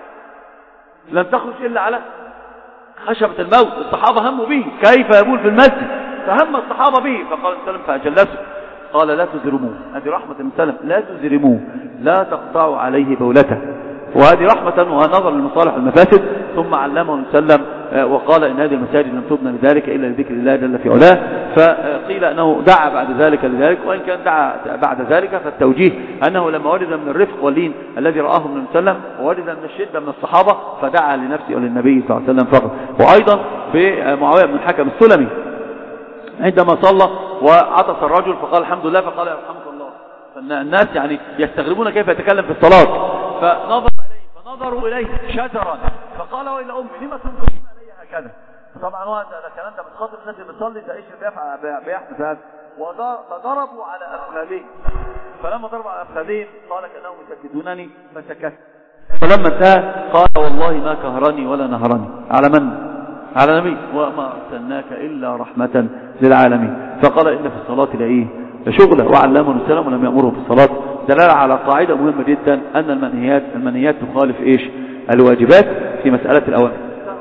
لن تخرج إلا على خشبة الموت. الصحابة هموا به كيف يبول في المسجد، فهم الصحابة به. فقال النبي صلى الله عليه وسلم فأجلسوا قال لا تزرموه. هذه رحمة النبي صلى الله عليه وسلم، لا تزرموه لا تقطعوا عليه بولته. وهذه رحمة ونظر للمصالح والمفاسد. ثم علمه النبي صلى الله عليه وسلم وقال إن هذه المساجد لم تبنى لذلك إلا لذكر الله جل في علاه. فقيل أنه دعا بعد ذلك لذلك، وإن كان دعا بعد ذلك فالتوجيه أنه لما وجد من الرفق واللين الذي رآه من النبي صلى الله عليه وسلم ووجد من الشدة من الصحابة فدعا لنفسه وللنبي صلى الله عليه وسلم فقط. وأيضا في معاوية بن الحكم السلمي عندما صلى وعطس الرجل فقال الحمد لله فقال يرحمك الله. فالناس يعني يستغربون كيف يتكلم في الصلاة. فنظر إليه فنظروا إليه شجرا فقال وإلى أمي لما تنظرين علي هكذا؟ طبعا هو ده كلام ده بتخاطب الناس اللي بتصلي ده ايش بيفعل بيحدث هذا. وضربوا على افخاذهم. فلما ضربوا على افخاذهم قال كانهم يسددونني فسكت. فلما انتهى قال والله ما كهرني ولا نهرني. على من؟ على النبي. وما ارسلناك الا رحمه للعالمين. فقال ان في الصلاه لايه؟ لشغله. وعلمه السلام ولم يامره بالصلاه. دلاله على قاعده مهمه جدا ان المنهيات المنهيات تخالف ايش؟ الواجبات في مساله الاوامر.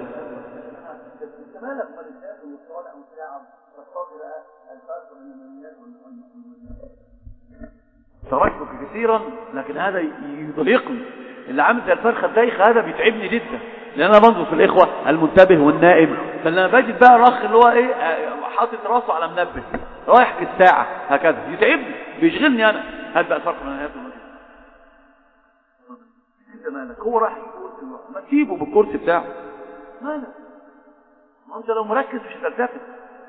تركتك كثيرا لكن هذا يضلقني. اللي عامل زي الفرخه الدايخه هذا بيتعبني جدا، لان انا بنظر في الاخوه المنتبه والنائم. فلما بجد بقى الاخ اللي هو ايه حاطط راسه على منبه رايح الساعه هكذا يتعبني بيشغلني انا. هات بقى الفرق من هذا انت مالك هو راح يقول ما تسيبه بالكرسي بتاعه. ماذا؟ ما انت لو مركز مش هتلتفت.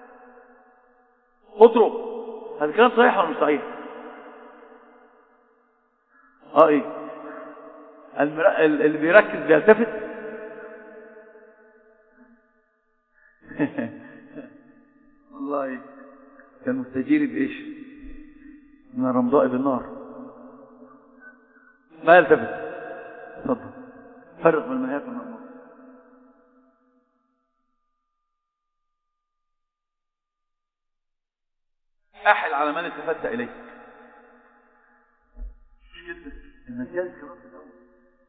اترك. هذا الكلام صحيح ولا مش صحيح؟ اه ايه المر... اللي بيركز بيلتفت. والله كان مستجيري بايش من رمضاء بالنار ما يلتفت. اتفضل فرق بين المنهيات والمأمور. احل على من التفت اليك. المجال كمان في الأول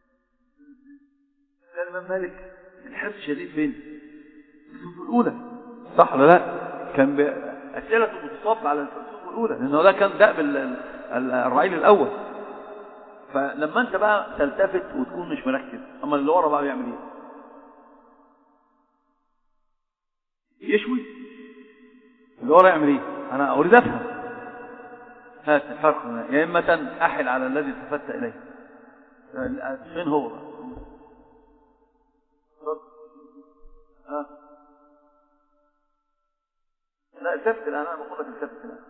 قال الإمام مالك الحرص شديد فين؟ الصفوف الأولى صح ولا لا؟ كان أسئلته متصاب على الصفوف الأولى لأنه ده كان دأب الرعيل الأول. فلما أنت بقى تلتفت وتكون مش مركز أما اللي ورا بقى بيعمل إيه؟ يشوي. اللي ورا يعمل إيه؟ أنا أريد أفهم. هات الفرق يا إما أحل على الذي التفت إليه. فين هو؟ ها؟ لا التفت الآن. أنا بقول لك التفت الآن.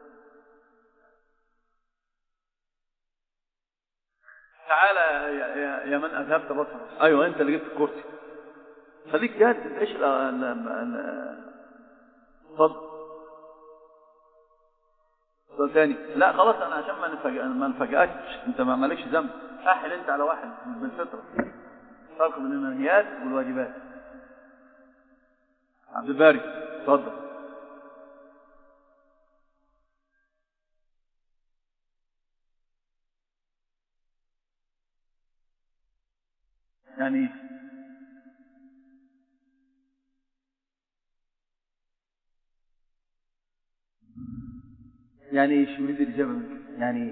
تعالى يا, يا, يا من أذهبت بصرك. أيوة أنت اللي جبت الكرسي. خليك جاد. أنت إيش ال اتفضل. سؤال ثاني. لا خلاص أنا عشان ما نفاجئ ما نفاجئكش. أنت ما مالكش ذنب. أحل أنت على واحد بالفطرة. فرق بين المنهيات والواجبات. عبد الباري اتفضل. يعني يعني ايش يريد الإجابة منك؟ يعني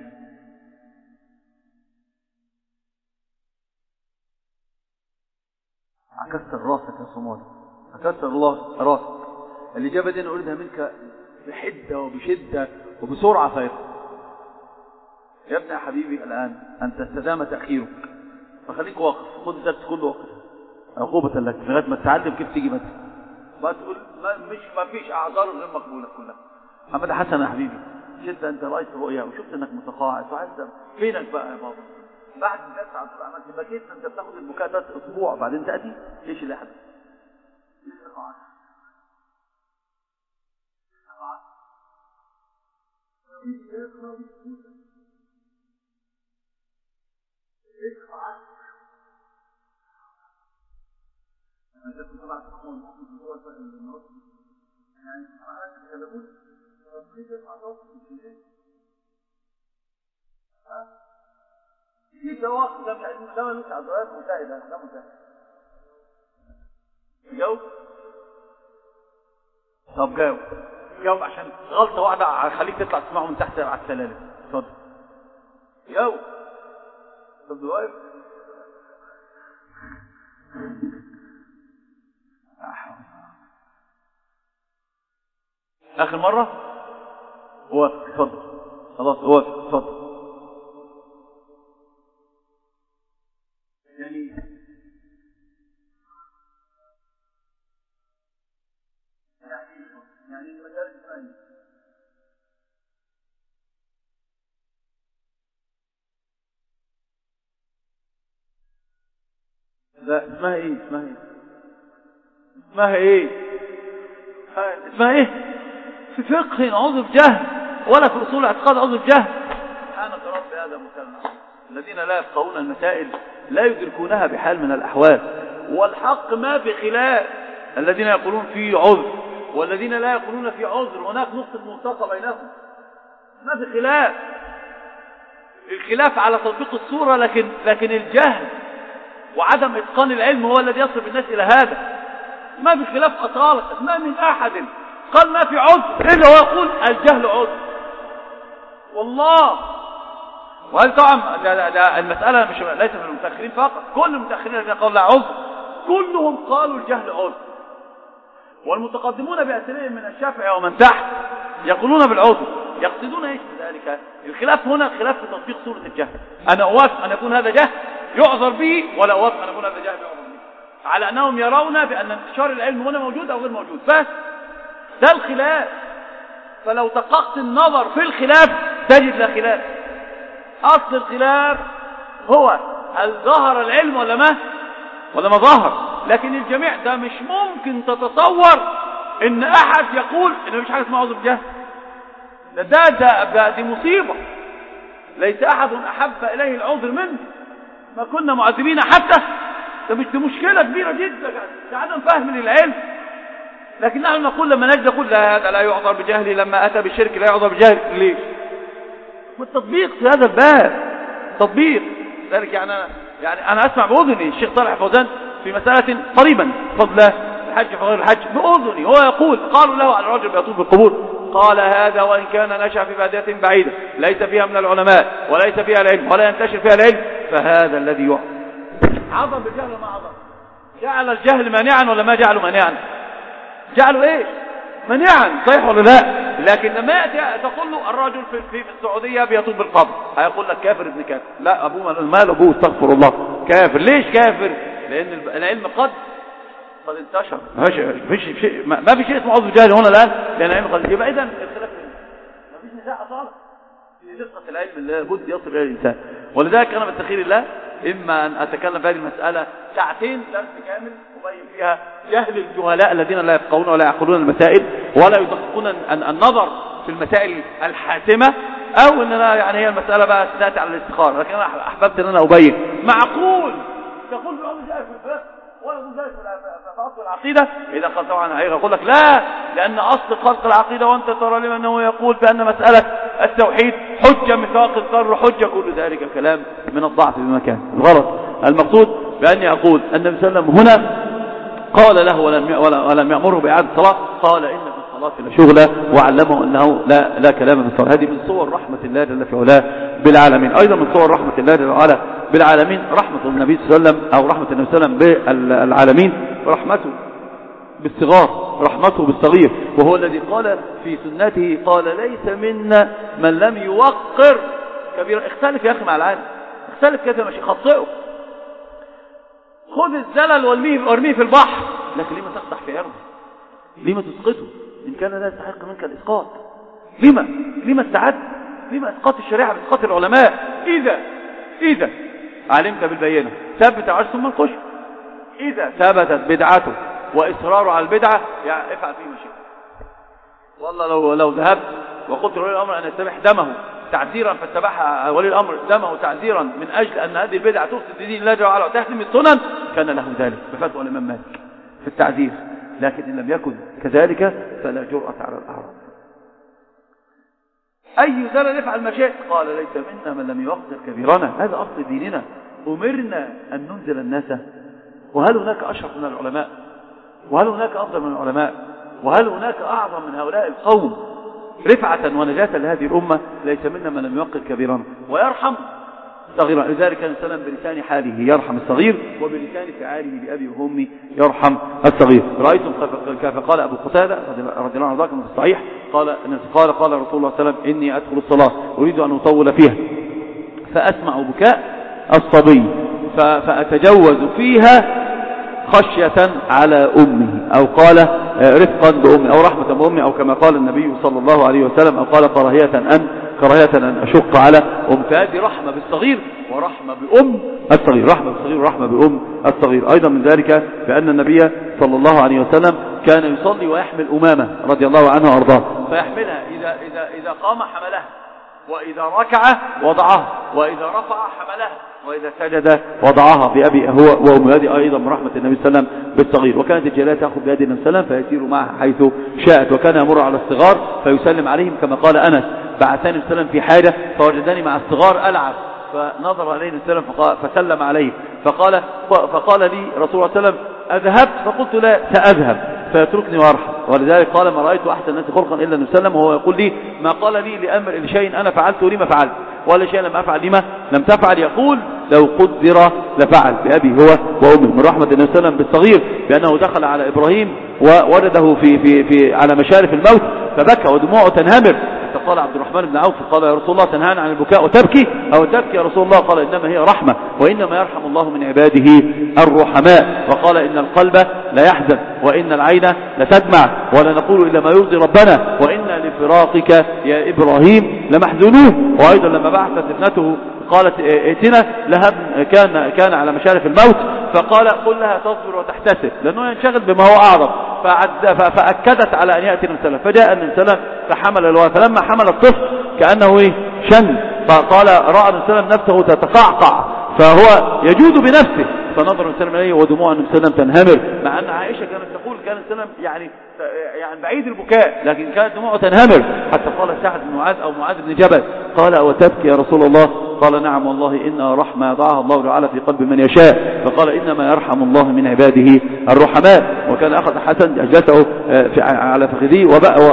عكسر راسك يا صمالي. عكسر الله راسك. الإجابة دي أنا أريدها منك بحدة وبشدة وبسرعة فائقة. يا ابن حبيبي الآن أنت استدام تأخيرك فخليك واقف. خذ الدرس كله واقف عقوبة لك لغاية ما تتعلم كيف تيجي مثلا. ما تقول ما مش ما فيش أعذار غير مقبولة كلها. محمد حسن يا حبيبي شفت أنت رأيت رؤيا وشفت أنك متقاعد وحسن فينك بقى يا بابا بعد الدرس عبد الرحمن بكيت أنت بتاخد البكاء ثلاث أسبوع بعدين تأتي ليش اللي حدث؟ في دواء ده مش ده مش عضلات مساعدة ده مساعد. جاوب. طب جاوب جاوب عشان غلطة واحدة خليك تطلع تسمعه من تحت على السلالم. اتفضل جاوب. طب واقف آخر مرة واقف. اتفضل خلاص واقف. اتفضل. يعني يعني المجال الثاني لا اسمها ايه اسمها ايه اسمها ايه اسمها ايه في فقه عضو بجهل ولا في اصول اعتقاد عضو بجهل. سبحانك رب هذا مكلم. الذين لا يفقهون المسائل لا يدركونها بحال من الاحوال. والحق ما في خلاف. الذين يقولون فيه عذر والذين لا يقولون فيه عذر هناك نقطة ملتقى بينهم. ما في خلاف. الخلاف على تطبيق الصورة لكن لكن الجهل وعدم اتقان العلم هو الذي يصرف الناس الى هذا. ما في خلاف اطالة. ما من احد قال ما في عذر الا هو يقول الجهل عذر. والله. وهذا طبعا ده ده المسألة مش ليس من المتأخرين فقط. كل المتأخرين الذين قالوا لا عذر كلهم قالوا الجهل عذر. والمتقدمون بأسرهم من الشافعي ومن تحت يقولون بالعذر. يقصدون ايش بذلك؟ الخلاف هنا خلاف في تطبيق صورة الجهل. انا اوافق ان يكون هذا جهل يعذر به ولا وافق أن يكون هذا جهل يعذر به، على أنهم يرون بأن انتشار العلم هنا موجود أو غير موجود. بس ده الخلاف. فلو دققت النظر في الخلاف تجد لا خلاف. أصل الخلاف هو هل ظهر العلم ولا ما ولا ما ظهر. لكن الجميع ده مش ممكن تتصور ان احد يقول ان مفيش حاجه اسمها عذر بجهل. ده ده, ده, ده دي مصيبه. ليس احد احب اليه العذر منه. ما كنا معذبين حتى. ده مش دي مشكله كبيره جدا، ده عدم فهم للعلم. لكن نحن نقول لما نجد نقول لا هذا لا يعذر بجهله، لما اتى بالشرك لا يعذر بجهله. ليه؟ والتطبيق في هذا الباب تطبيق ذلك. يعني أنا, يعني أنا أسمع بأذني الشيخ صالح فوزان في مسألة قريبا فضل الحج فغير الحج بأذني، هو يقول قالوا له على الرجل بيطوف بالقبور، قال هذا وإن كان نشأ في بادية بعيدة ليس فيها من العلماء وليس فيها العلم ولا ينتشر فيها العلم فهذا الذي يعذر. عظم بالجهل ما عظم. جعل الجهل مانعا ولا ما جعله مانعا؟ جعله ايه؟ مانعا. صحيح ولا لا؟ لكن لما يأتي تقول له الرجل في في السعودية بيطوف بالقبر، هيقول لك كافر ابن كافر. لا ابوه مال ابوه استغفر الله كافر. ليش كافر؟ لان العلم قد قد انتشر. ما فيش شيء ما في شيء اسمه عذر جهل هنا الان، لان العلم قد يبقى اذا الخلاف ما فيش نزاع اصلا في دقة العلم اللي لابد يصل الى الانسان. ولذلك انا بستخير الله اما ان اتكلم في هذه المسألة ساعتين درس كامل أبين فيها جهل الجهلاء الذين لا يفقهون ولا يعقلون المسائل ولا يدققون النظر في المسائل الحاسمة، او ان انا يعني هي المسألة بقى تأتي على الاستخارة. لكن انا احببت ان انا ابين معقول تقول بعض جاء في الفقه ولا يقول ذلك في اصل العقيدة. اذا قال طبعا هيغ اقول لك لا، لان اصل خلق العقيدة وانت ترى لما انه يقول بان مسألة التوحيد حجة مثاق القر حجة، كل ذلك كلام من الضعف بمكان الغلط. المقصود باني اقول ان النبي صلى الله عليه وسلم هنا قال له ولم ولم يأمره بإعادة الصلاة، قال إن في الصلاة لشغلة، وعلمه أنه لا لا كلام في الصلاة. هذه من صور رحمة الله جل في علاه بالعالمين. أيضا من صور رحمة الله جل وعلا بالعالمين رحمة النبي صلى الله عليه وسلم أو رحمة النبي صلى الله عليه وسلم بالعالمين، رحمته بالصغار، رحمته بالصغير. وهو الذي قال في سنته قال ليس منا من لم يوقر كبيرا. اختلف يا أخي مع العالم، اختلف كذا ماشي خطئه. خذ الزلل وارميه في البحر، لكن لما تقدح في عرضه؟ لما تسقطه إن كان لا يستحق منك الإسقاط؟ لما لما استعد؟ لما إسقاط الشريعة بإسقاط العلماء؟ إذا إذا علمت بالبينة ثبت عرض ثم القش. إذا ثبتت بدعته وإصراره على البدعة يعني افعل فيه ما شئت. والله لو لو ذهبت وقلت لولي الأمر أن يتبع دمه تعزيرا فاتبعها ولي الأمر دمه تعزيرا من أجل أن هذه البدعة تفسد دين الله جل وعلا وتهدم السنن، كان له ذلك بفتوى الإمام مالك في التعزير. لكن إن لم يكن كذلك فلا جرأة على الأعراض. أي زلل يفعل ما شئت، قال ليس منا من لم يوقر كبيرنا. هذا أصل ديننا، أمرنا أن ننزل الناس. وهل هناك أشرف من العلماء؟ وهل هناك أفضل من العلماء؟ وهل هناك أعظم من هؤلاء القوم رفعة ونجاة لهذه الأمة؟ ليس منا من لم يوقر كبيرا ويرحم صغيرا. لذلك كان سلام بلسان حاله يرحم الصغير وبلسان فعاله بأبي وأمي يرحم الصغير. رأيتم كيف قال أبو قتادة رضي الله عنه ذاك في الصحيح قال قال قال رسول الله صلى الله عليه وسلم إني أدخل الصلاة أريد أن أطول فيها فأسمع بكاء الصبي فأتجوز فيها خشية على أمه، أو قال رفقا بأمه، أو رحمة بأمه، أو كما قال النبي صلى الله عليه وسلم، أو قال كراهية أن كراهية أن أشق على أم. فهذه رحمة بالصغير ورحمة بأم الصغير، رحمة بالصغير ورحمة بأم الصغير. أيضا من ذلك بأن النبي صلى الله عليه وسلم كان يصلي ويحمل أمامة رضي الله عنه وأرضاه، فيحملها إذا, إذا, إذا قام حملها، وإذا ركع وضعها، وإذا رفع حملها، وإذا سجد وضعها بأبي هو وأم. هذه أيضا من رحمة النبي صلى الله عليه وسلم بالصغير. وكانت الجارية تأخذ بيد النبي صلى الله عليه وسلم فيسير معها حيث شاءت، وكان يمر على الصغار فيسلم عليهم كما قال أنس بعثني النبي صلى الله عليه وسلم في حاجة فوجدني مع الصغار ألعب فنظر عليه النبي صلى الله عليه وسلم فسلم عليه فقال فقال لي رسول الله صلى الله عليه وسلم أذهبت؟ فقلت لا سأذهب فيتركني وارحم. ولذلك قال ما رأيت أحسن الناس خلقا إلا النبي صلى الله عليه وسلم، وهو يقول لي ما قال لي لأمر لشيء أنا فعلته لما فعلت ولا شيء لم أفعل لما لم تفعل. يقول لو قدر لفعل بأبي هو وأمه. من رحمة النبي صلى الله عليه وسلم بالصغير بأنه دخل على إبراهيم وولده في في في على مشارف الموت فبكى ودموعه تنهمر قال عبد الرحمن بن عوف قال يا رسول الله تنهانا عن البكاء وتبكي أو تبكي يا رسول الله؟ قال إنما هي رحمة وإنما يرحم الله من عباده الرحماء. وقال إن القلب لا يحزن وإن العين لتدمع ولا نقول إلا ما يرضي ربنا وإنا لفراقك يا إبراهيم لمحزونون. وأيضا لما بعثت ابنته قالت ائتنا لهب كان كان على مشارف الموت فقال قل لها تصبر وتحتسب لأنه ينشغل بما هو أعظم، فأكدت على أن يأتي النبي صلى الله عليه وسلم. فجاء النبي صلى الله عليه وسلم فحمل الولد، فلما حمل الطفل كأنه إيه شن، فقال رأى النبي صلى الله عليه وسلم نفسه تتقعقع فهو يجود بنفسه، فنظر النبي صلى الله عليه وسلم ودموع النبي صلى الله عليه وسلم تنهمر، مع أن عائشة كانت تقول كان النبي صلى الله عليه وسلم يعني يعني بعيد البكاء لكن كانت دموعه تنهمر، حتى قال سعد بن معاذ أو معاذ بن جبل قال وتبكي يا رسول الله؟ قال نعم والله إنها رحمة يضعها الله تعالى في قلب من يشاء. فقال إنما يرحم الله من عباده الرحماء. وكان أخذ حسن أجلسه على فخذيه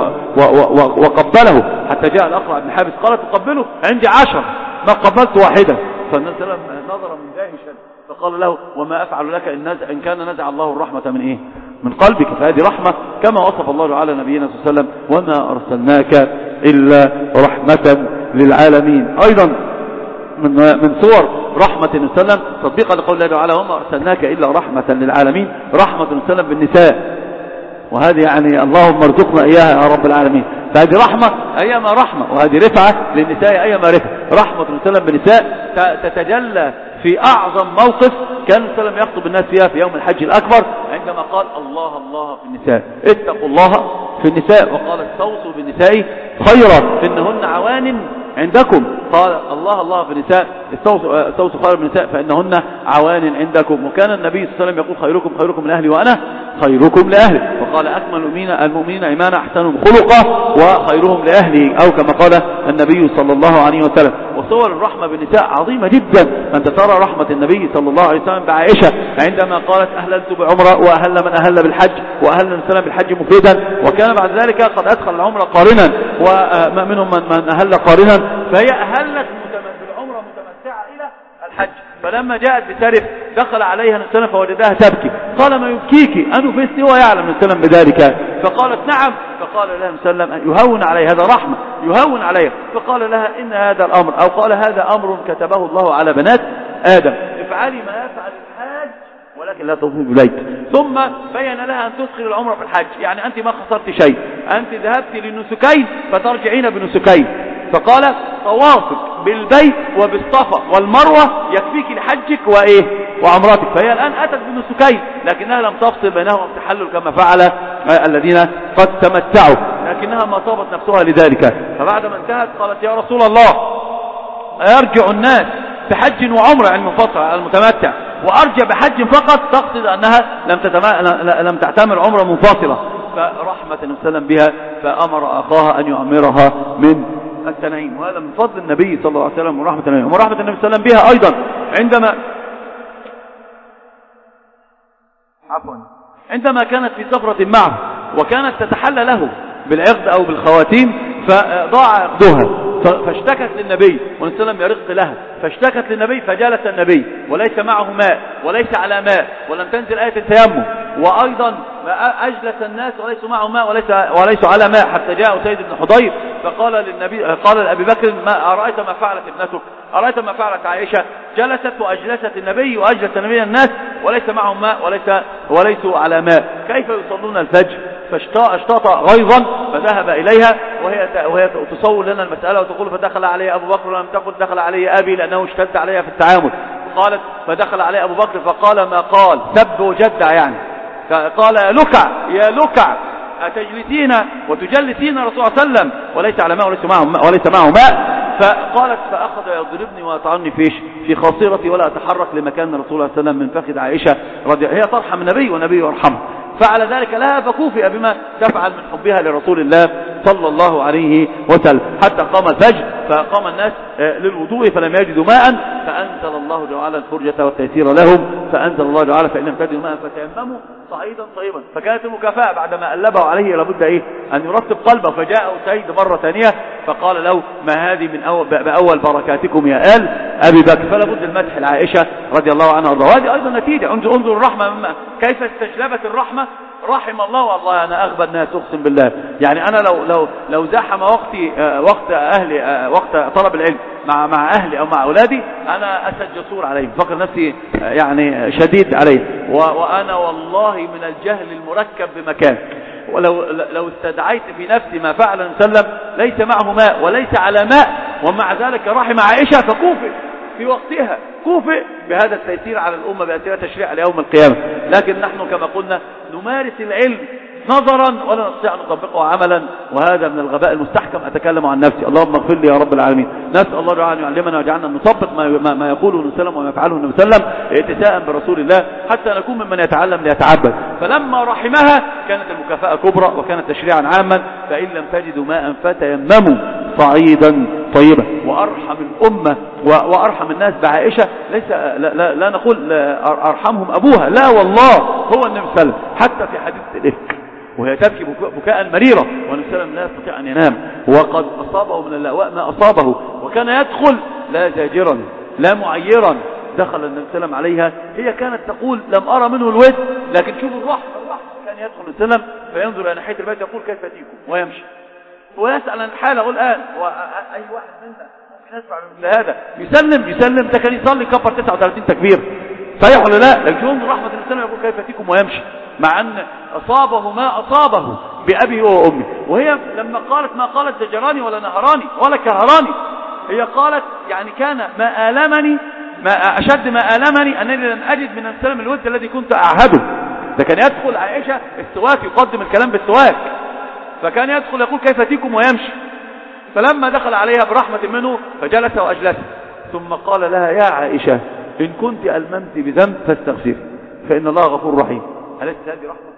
وقبله حتى جاء الأقرع بن حابس قال تقبله؟ عندي عشر ما قبلت واحدة. فالنبي صلى الله عليه وسلم نظر من داهشا فقال له وما أفعل لك إن, إن كان نزع الله الرحمة من إيه؟ من قلبك. فهذه رحمة كما وصف الله على نبينا صلى الله عليه وسلم وما أرسلناك إلا رحمة للعالمين. أيضا من من صور رحمة النبي صلى الله عليه وسلم تطبيقا لقول الله تعالى وما أرسلناك إلا رحمة للعالمين، رحمة النبي صلى الله عليه وسلم بالنساء، وهذه يعني اللهم ارزقنا إياها يا رب العالمين. فهذه رحمة أيما رحمة، وهذه رفعة للنساء أيما رفعة. رحمة النبي صلى الله عليه وسلم بالنساء تتجلى في أعظم موقف كان النبي صلى الله عليه وسلم يخطب الناس فيها في يوم الحج الأكبر عندما قال الله الله في النساء، اتقوا الله في النساء، وقال استوصوا بالنساء خيرا إنهن عوان عندكم. قال الله الله في النساء استوصوا خيرا بالنساء فإنهن عوان عندكم. وكان النبي صلى الله عليه وسلم يقول خيركم خيركم لأهلي وأنا خيركم لأهلي. وقال أكمل المؤمنين المؤمنين إيمانا أحسنهم خلقا وخيرهم لأهلي، أو كما قال النبي صلى الله عليه وسلم. وصور الرحمة بالنساء عظيمة جدا. أنت ترى رحمة النبي صلى الله عليه وسلم بعائشة عندما قالت أهللت بعمرة وأهل من أهل بالحج وأهل السلام بالحج مفردا، وكان بعد ذلك قد أدخل العمرة قارنا ومنهم من, من أهل قارنا، فهي أهلت بالعمرة متمتعة إلى الحج. فلما جاءت بترف دخل عليها النبي صلى الله عليه وسلم فوجدها تبكي، قال ما يبكيك؟ أنه فيستي هو يعلم النبي صلى الله عليه وسلم بذلك؟ فقالت نعم. فقال لها النبي صلى الله عليه وسلم يهون عليها، هذا رحمة يهون عليها. فقال لها إن هذا الأمر أو قال هذا أمر كتبه الله على بنات آدم، افعلي ما يفعل الحاج ولكن لا تطوفي بالبيت. ثم بين لها أن تدخل العمرة في الحج، يعني أنت ما خسرت شيء، أنت ذهبت للنسكين فترجعين بنسكين. فقال طوافك بالبيت وبالصفا والمروة يكفيك لحجك وإيه وعمرتك. فهي الآن أتت بنسكين لكنها لم تفصل بينهم التحلل كما فعل الذين قد تمتعوا، لكنها ما صابت نفسها لذلك. فبعدما انتهت قالت يا رسول الله يرجع الناس بحج وعمرة يعني منفصل على المتمتع، وأرجع بحج فقط، تقصد أنها لم لم تعتمر عمرة منفصلة. فرحمة النبي صلى الله عليه وسلم بها فأمر أخاها أن يعمرها من التنعيم، وهذا من فضل النبي صلى الله عليه وسلم ورحمة النبي ورحمة النبي صلى الله عليه وسلم بها. أيضا عندما عفوا عندما كانت في سفرة معه وكانت تتحلى له بالعقد أو بالخواتيم فضاع عقدها فاشتكت للنبي والنبي صلى الله عليه وسلم يرق لها، فاشتكت للنبي فجلس النبي وليس معه ماء وليس على ماء ولم تنزل آية التيمم، وأيضا أجلس الناس وليس معه ماء وليس وليس على ماء، حتى جاء سيد بن حضير فقال للنبي قال لأبي بكر ما أرأيت ما فعلت ابنتك؟ أرأيت ما فعلت عائشة؟ جلست وأجلست النبي وأجلس النبي الناس وليس معهم ماء وليس وليسوا على ماء، كيف يصلون الفجر؟ فاشتاط غيظا فذهب إليها وهي وهي تصور لنا المسألة وتقول فدخل علي أبو بكر ولم تقل دخل علي أبي لأنه اشتد عليها في التعامل. قالت فدخل علي أبو بكر فقال ما قال سب وجدع يعني، قال يا لكع يا لكع أتجلسين وتجلسين الرسول صلى الله عليه وسلم وليس على ماء وليس معه ماء وليس معه ماء. فقالت فأخذ يضربني ويطعني فيش في خاصرتي ولا أتحرك لمكان الرسول صلى الله عليه وسلم من فخذ عائشة رضي هي ترحم النبي والنبي يرحمها، فعلى ذلك لها فكوفئ بما تفعل من حبها لرسول الله صلى الله عليه وسلم. حتى قام الفجر فقام الناس للوضوء فلم يجدوا ماء فأنزل الله تعالى الفرجة والتيسير لهم، فأنزل الله تعالى فإن لم تجدوا ماء فتيمموا صعيدا طيبا. فكانت المكافأة بعدما قلبه عليه لابد إيه أن يرتب قلبه. فجاء سيد مرة ثانية فقال له ما هذه من أول بأول بركاتكم يا آل أبي بكر. فلا بد المدح العائشة رضي الله عنها وارضاها. وهذه أيضا نتيجة انظر انظر الرحمة مما كيف استجلبت الرحمة رحم الله. والله أنا أغبى الناس أقسم بالله. يعني أنا لو لو لو زحم وقتي وقت أهلي وقت طلب العلم مع مع أهلي أو مع أولادي أنا أسد جسور عليهم، فكر نفسي يعني شديد عليهم، وأنا والله من الجهل المركب بمكان. ولو لو استدعيت في نفسي ما فعل النبي صلى الله عليه وسلم ليس معه ماء وليس على ماء، ومع ذلك رحم عائشة فكوفئ في وقتها، كوفئ بهذا التيسير على الأمة بأسئلة تشريع ليوم القيامة. لكن نحن كما قلنا نمارس العلم نظرا ولا نستطيع أن نطبقه عملا، وهذا من الغباء المستحكم. أتكلم عن نفسي، اللهم اغفر لي يا رب العالمين. نسأل الله تعالى أن يعلمنا ويجعلنا نطبق ما, ما يقوله النبي صلى الله عليه وسلم وما يفعله النبي صلى الله عليه وسلم اتساء برسول الله، حتى نكون ممن يتعلم ليتعبد. فلما رحمها كانت المكافأة كبرى وكانت تشريعا عاما. فإن لم تجدوا ماء فتيمموا صعيدا طيبا. وأرحم الأمة وأرحم الناس بعائشة ليس لا, لا, لا نقول أرحمهم أبوها، لا والله هو النبي صلى الله عليه وسلم. حتى في حديث الإفك وهي تبكي بكاء مريرة والنبي صلى الله عليه وسلم لا يستطيع أن ينام، وقد أصابه من اللأواء ما أصابه، وكان يدخل لا زاجرا لا معيرا. دخل النبي صلى الله عليه وسلم عليها، هي كانت تقول لم أرى منه الود، لكن شوفوا الرحمة الرحمة كان يدخل النبي صلى الله عليه وسلم فينظر إلى ناحية البيت يقول كيف تيكم ويمشي ويسأل عن الحالة. الآن وأي واحد منا ممكن يسمع من هذا يسلم يسلم ده كان يصلي كبر تسعة وثلاثين تكبير، صحيح ولا لا؟ لكن شوفوا رحمة النبي صلى الله عليه وسلم يقول كيف تيكم ويمشي، مع أن أصابه ما أصابه بأبي وأمي. وهي لما قالت ما قالت زجراني ولا نهراني ولا كهراني، هي قالت يعني كان ما آلمني ما أشد ما آلمني أنني لم أجد من السلام الود الذي كنت أعهده. ده كان يدخل عائشة السواك، يقدم الكلام بالسواك، فكان يدخل يقول كيف تيكم ويمشي. فلما دخل عليها برحمة منه فجلس وأجلس، ثم قال لها يا عائشة إن كنت ألممت بذنب فاستغفري فإن الله غفور رحيم. أليست هذه رحمة؟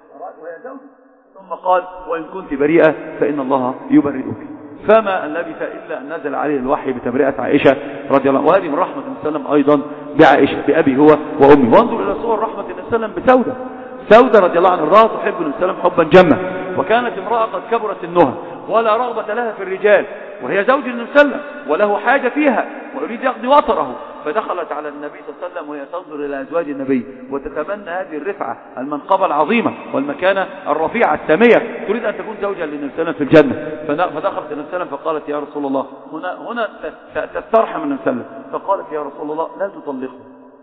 وهي زوجة. ثم قال وإن كنت بريئة فإن الله يبرئك. فما لبث إلا أن نزل عليه الوحي بتبرئة عائشة رضي الله عنها. وهذه من رحمة النبي صلى الله عليه وسلم أيضا بعائشة بأبي هو وأمي. وانظر إلى صور رحمة النبي صلى الله عليه وسلم بسودة. سودة رضي الله عنها الرأى تحب النبي صلى الله عليه وسلم حبا جما، وكانت امرأة قد كبرت النهى ولا رغبة لها في الرجال، وهي زوج النبي صلى الله عليه وسلم وله حاجة فيها ويريد يقضي وطره. فدخلت على النبي صلى الله عليه وسلم وهي تنظر إلى أزواج النبي وتتمنى هذه الرفعة المنقبة العظيمة والمكانة الرفيعة السامية، تريد أن تكون زوجة للنبي صلى الله عليه وسلم في الجنة. فدخلت النبي صلى الله عليه وسلم فقالت يا رسول الله، هنا هنا تسترحم النبي صلى الله عليه وسلم، فقالت يا رسول الله لا تطلقني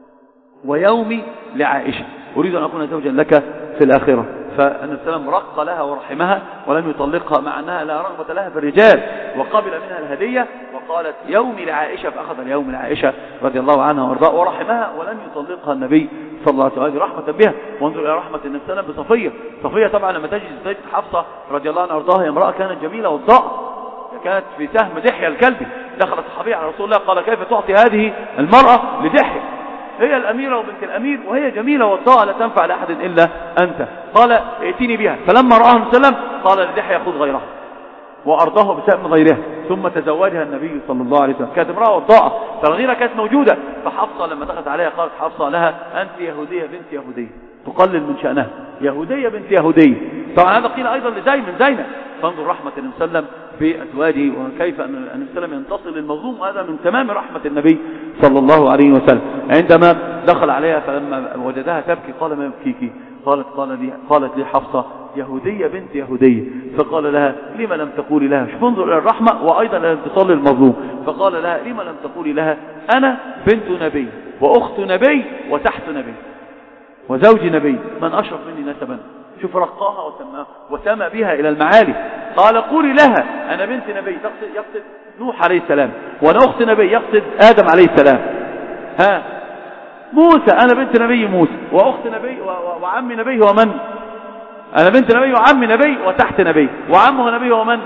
ويومي لعائشة، أريد أن أكون زوجا لك في الآخرة. فالنبي صلى الله عليه وسلم رق لها ورحمها ولم يطلقها، مع أنها لا رغبة لها في الرجال، وقبل منها الهدية وقالت يومي لعائشة، فأخذ اليوم لعائشة رضي الله عنها وارضاها ورحمها ولم يطلقها النبي صلى الله عليه وسلم رحمة بها. وانظر إلى رحمة النبي صلى الله عليه وسلم بصفية. صفية طبعا لما تجد سيدة حفصة رضي الله عنها وارضاها امرأة كانت جميلة وضاء، كانت في سهم دحية الكلبي. دخلت الصحابية على رسول الله قال كيف تعطي هذه المرأة لدحية؟ هي الأميرة وبنت الأمير وهي جميلة والضاء لا تنفع لأحد إلا أنت. قال ائتني بها. فلما رآه النبي صلى الله عليه وسلم قال لدحية خذ غيرها وأرضاه بسهم غيرها، ثم تزوجها النبي صلى الله عليه وسلم. كانت امرأة والضاء فالغيرة كانت موجودة. فحفصة لما دخلت عليها قالت حفصة لها أنت يهودية بنت يهودية، تقلل من شأنها، يهودية بنت يهودية. طبعا هذا قيل أيضا لزين من زينب. فانظر رحمة النبي صلى الله عليه وسلم بأزواجه وكيف أن النبي صلى الله عليه وسلم ينتصر للمظلوم، وهذا من تمام رحمة النبي صلى الله عليه وسلم. عندما دخل عليها فلما وجدها تبكي قال ما يبكيك؟ قالت قال لي قالت لي حفصة يهودية بنت يهودية. فقال لها لما لم تقولي لها؟ شوف انظر إلى الرحمة وأيضا إلى الانتصار للمظلوم. فقال لها لما لم تقولي لها أنا بنت نبي وأخت نبي وتحت نبي وزوج نبي، من أشرف مني نسبا؟ شوف رقاها وسماها وسمى بها إلى المعالي. قال قولي لها أنا بنت نبي، يقصد, يقصد نوح عليه السلام، وأنا أخت نبي يقصد آدم عليه السلام. ها موسى أنا بنت نبي موسى وأخت نبي وعم نبي ومن؟ أنا بنت نبي وعم نبي وتحت نبي وعمه نبي ومن؟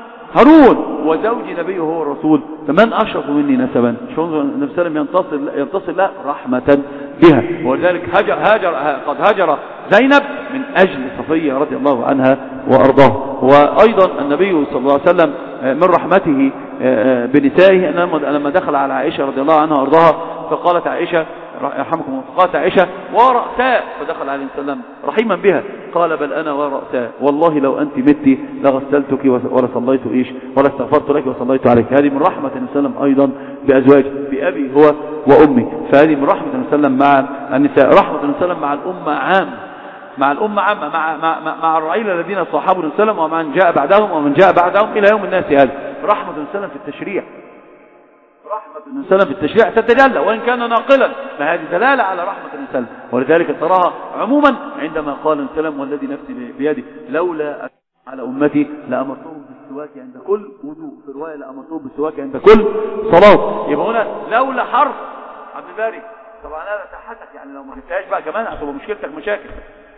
هارون وزوج نبي هو الرسول، فمن أشرف مني نسبا؟ شو النبي صلى الله عليه وسلم ينتصر ينتصر له رحمة بها. ولذلك هاجر هاجر قد هاجر زينب من أجل صفية رضي الله عنها وأرضاه. وأيضا النبي صلى الله عليه وسلم من رحمته بنسائه لما دخل على عائشة رضي الله عنها وأرضاها فقالت عائشة يرحمكم الله، فقالت عائشة ورأساء، فدخل عليه السلام رحيما بها قال بل أنا ورأساء والله لو أنت متي لغسلتك ولا صليت إيش ولا استغفرت لك وصليت عليك. هذه من رحمة النبي صلى الله عليه وسلم أيضا بأزواجه بأبي هو وأمي. فهذه من رحمة النبي صلى الله عليه وسلم مع النساء. رحمة النبي صلى الله عليه وسلم مع الأمة عام، مع الأمة عامة، مع, مع, مع, مع الرعيل الذين صاحبوا النبي صلى الله عليه وسلم ومن جاء بعدهم ومن جاء بعدهم إلى يوم الناس هذا. رحمة النبي صلى الله عليه وسلم في التشريع، رحمة النبي صلى الله عليه وسلم في التشريع تتجلى وإن كان ناقلا، فهذه دلالة على رحمة النبي صلى الله عليه وسلم. ولذلك تراها عموما عندما قال النبي صلى الله عليه وسلم والذي نفسي بيده لولا على أمتي لأمرتهم بالسواك عند كل وضوء، في رواية لأمرتهم بالسواك عند كل صلاة. يبقى هنا لولا حرف عبد الباري طبعا أنا تحتك، يعني لو ما جبتهاش بقى كمان هتبقى مشكلتك مشاكل.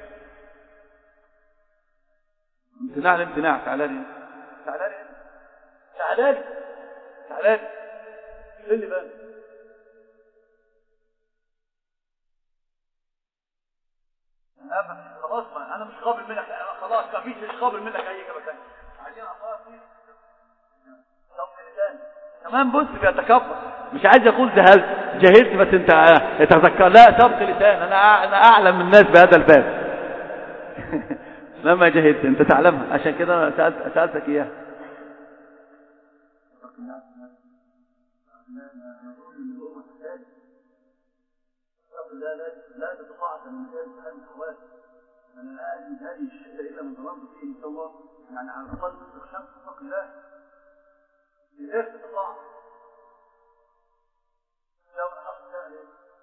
امتناع الامتناع، تعالى لي تعالى لي تعالى لي تعالى لي اللي بقى خلاص انا مش قابل منك، خلاص ما فيش مش قابل منك اي اجابه ثانيه. عايزين اخلاص تمام. بص بيتكبر، مش عايز اقول جهلت جهلت بس انت تتذكر، لا سبق لسان، انا انا اعلم من الناس بهذا الباب. لما جهلت انت تعلمها، عشان كده انا سالت سالتك اياها. لا لا لا تتقاعد من مجال هذه الأحوال. أنا لا أجد هذه الشيء إلا من ظلمت فيه إن شاء الله، يعني على الأقل تخشى تتقي الله. ليه تتقاعد؟ لو أخذ ذلك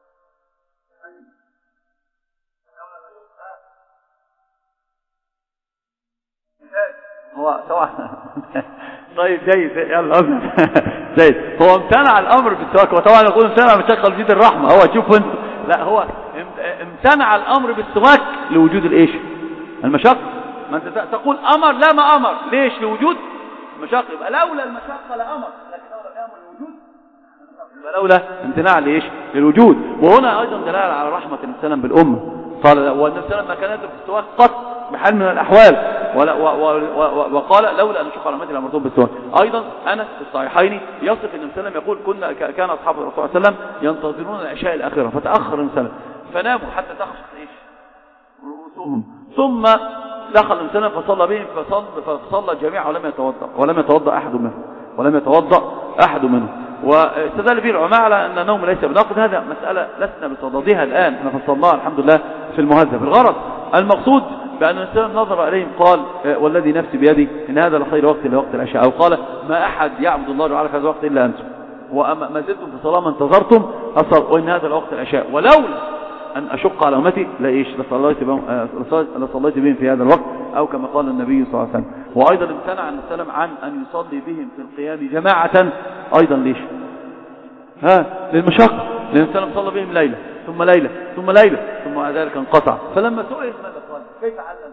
هو سواء. طيب جيد، يلا جيد. هو امتنع الأمر بالسواك، وطبعا يقول امتنع مشقة لوجود الرحمة. هو شوف انت، لا هو امتنع الأمر بالسواك لوجود الايش؟ المشقة. ما انت تقول أمر لا ما أمر، ليش؟ لوجود المشقة. يبقى لولا المشقة لأمر، لكن هو لم يأمر لوجود، يبقى لولا امتناع لإيش؟ للوجود. وهنا أيضا دلالة على رحمة النبي صلى الله عليه وسلم بالأمة. قال والنبي صلى الله عليه وسلم ما كان يدرك السواك قط بحال من الأحوال، وقال لولا أن أشق على أمتي لأمرتهم بالسواك. أيضا أنس في الصحيحين يصف النبي صلى الله عليه وسلم يقول كنا كان أصحاب الرسول صلى الله عليه وسلم ينتظرون العشاء الأخيرة فتأخر النبي صلى الله عليه وسلم فناموا حتى تخشق إيش رؤوسهم، ثم دخل النبي صلى الله عليه وسلم فصلى بهم فصلى, فصلى الجميع ولم يتوضأ ولم يتوضأ أحد منهم ولم يتوضأ أحد منهم واستدل به العلماء على أن النوم ليس بناقض. هذا مسألة لسنا بصددها الآن، احنا فصلناها الحمد لله في المهذب. الغرض المقصود بأن الإنسان نظر عليهم قال والذي نفسي بيدي إن هذا لخير وقت لوقت العشاء، أو قال ما أحد يعبد الله تعالى في هذا الوقت إلا أنتم، وما زلتم في صلاة ما انتظرتم أصل، وإن هذا لوقت العشاء، ولولا أن أشق على أمتي لإيش لصليت بهم لصليت بهم في هذا الوقت، أو كما قال النبي صلى الله عليه وسلم. وأيضا امتنع النبي صلى الله عليه وسلم عن أن يصلي بهم في القيام جماعة أيضا ليش؟ ها للمشقة، لأن النبي صلى الله عليه وسلم صلى بهم ليلة ثم ليلة ثم ليلة ثم ذلك انقطع. فلما سئل ماذا قال؟ كيف علم؟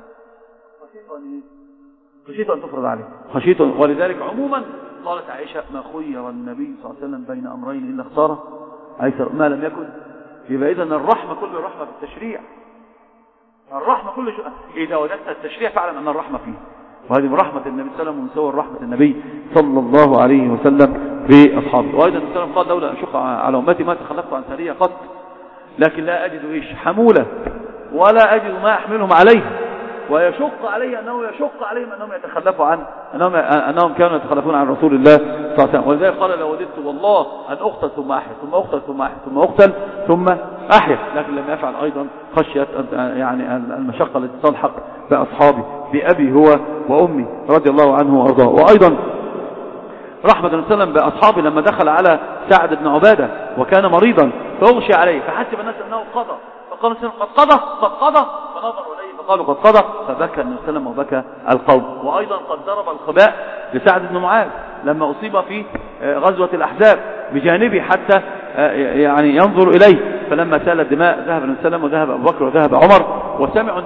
خشيت أن تفرض عليه، خشيت. ولذلك عموما قالت عائشة ما خير النبي صلى الله عليه وسلم بين أمرين إلا اختاره أيسر ما لم يكن. يبقى إذن الرحمة كل الرحمة في التشريع، الرحمة كل شيء إذا وجدت التشريع فاعلم أن الرحمة فيه، وهذه من رحمة النبي صلى الله عليه وسلم ومن صور رحمة النبي صلى الله عليه وسلم بأصحابه. وأيضا النبي صلى الله عليه وسلم قال لولا أشق على أمتي ما تخلفت عن سرية قط، لكن لا أجد إيش حمولة ولا أجد ما أحملهم عليه، ويشق عليه أنه يشق عليهم أنهم يتخلفوا عن أنهم, أنهم كانوا يتخلفون عن رسول الله صلى الله عليه وسلم. ولذلك قال لو وددت والله أن أقتل ثم أحيا ثم أقتل ثم أحيا ثم أقتل ثم أحيا، لكن لم يفعل أيضا خشية يعني المشقة التي تلحق بأصحابه بأبي هو وأمي رضي الله عنه وأرضاه. وأيضا رحمة النبي صلى الله عليه وسلم بأصحابه لما دخل على سعد بن عبادة وكان مريضا فأغشي عليه فحسب الناس أنه قضى، فقالوا قد قضى قد قضى فنظروا إليه فقالوا قد قضى، فبكى النبي صلى الله عليه وسلم وبكى القوم. وأيضا قد ضرب الخباء لسعد بن معاذ لما أصيب في غزوة الأحزاب بجانبه حتى يعني ينظر إليه، فلما سال الدماء ذهب النبي صلى الله عليه وسلم وذهب أبو بكر وذهب عمر وسمعوا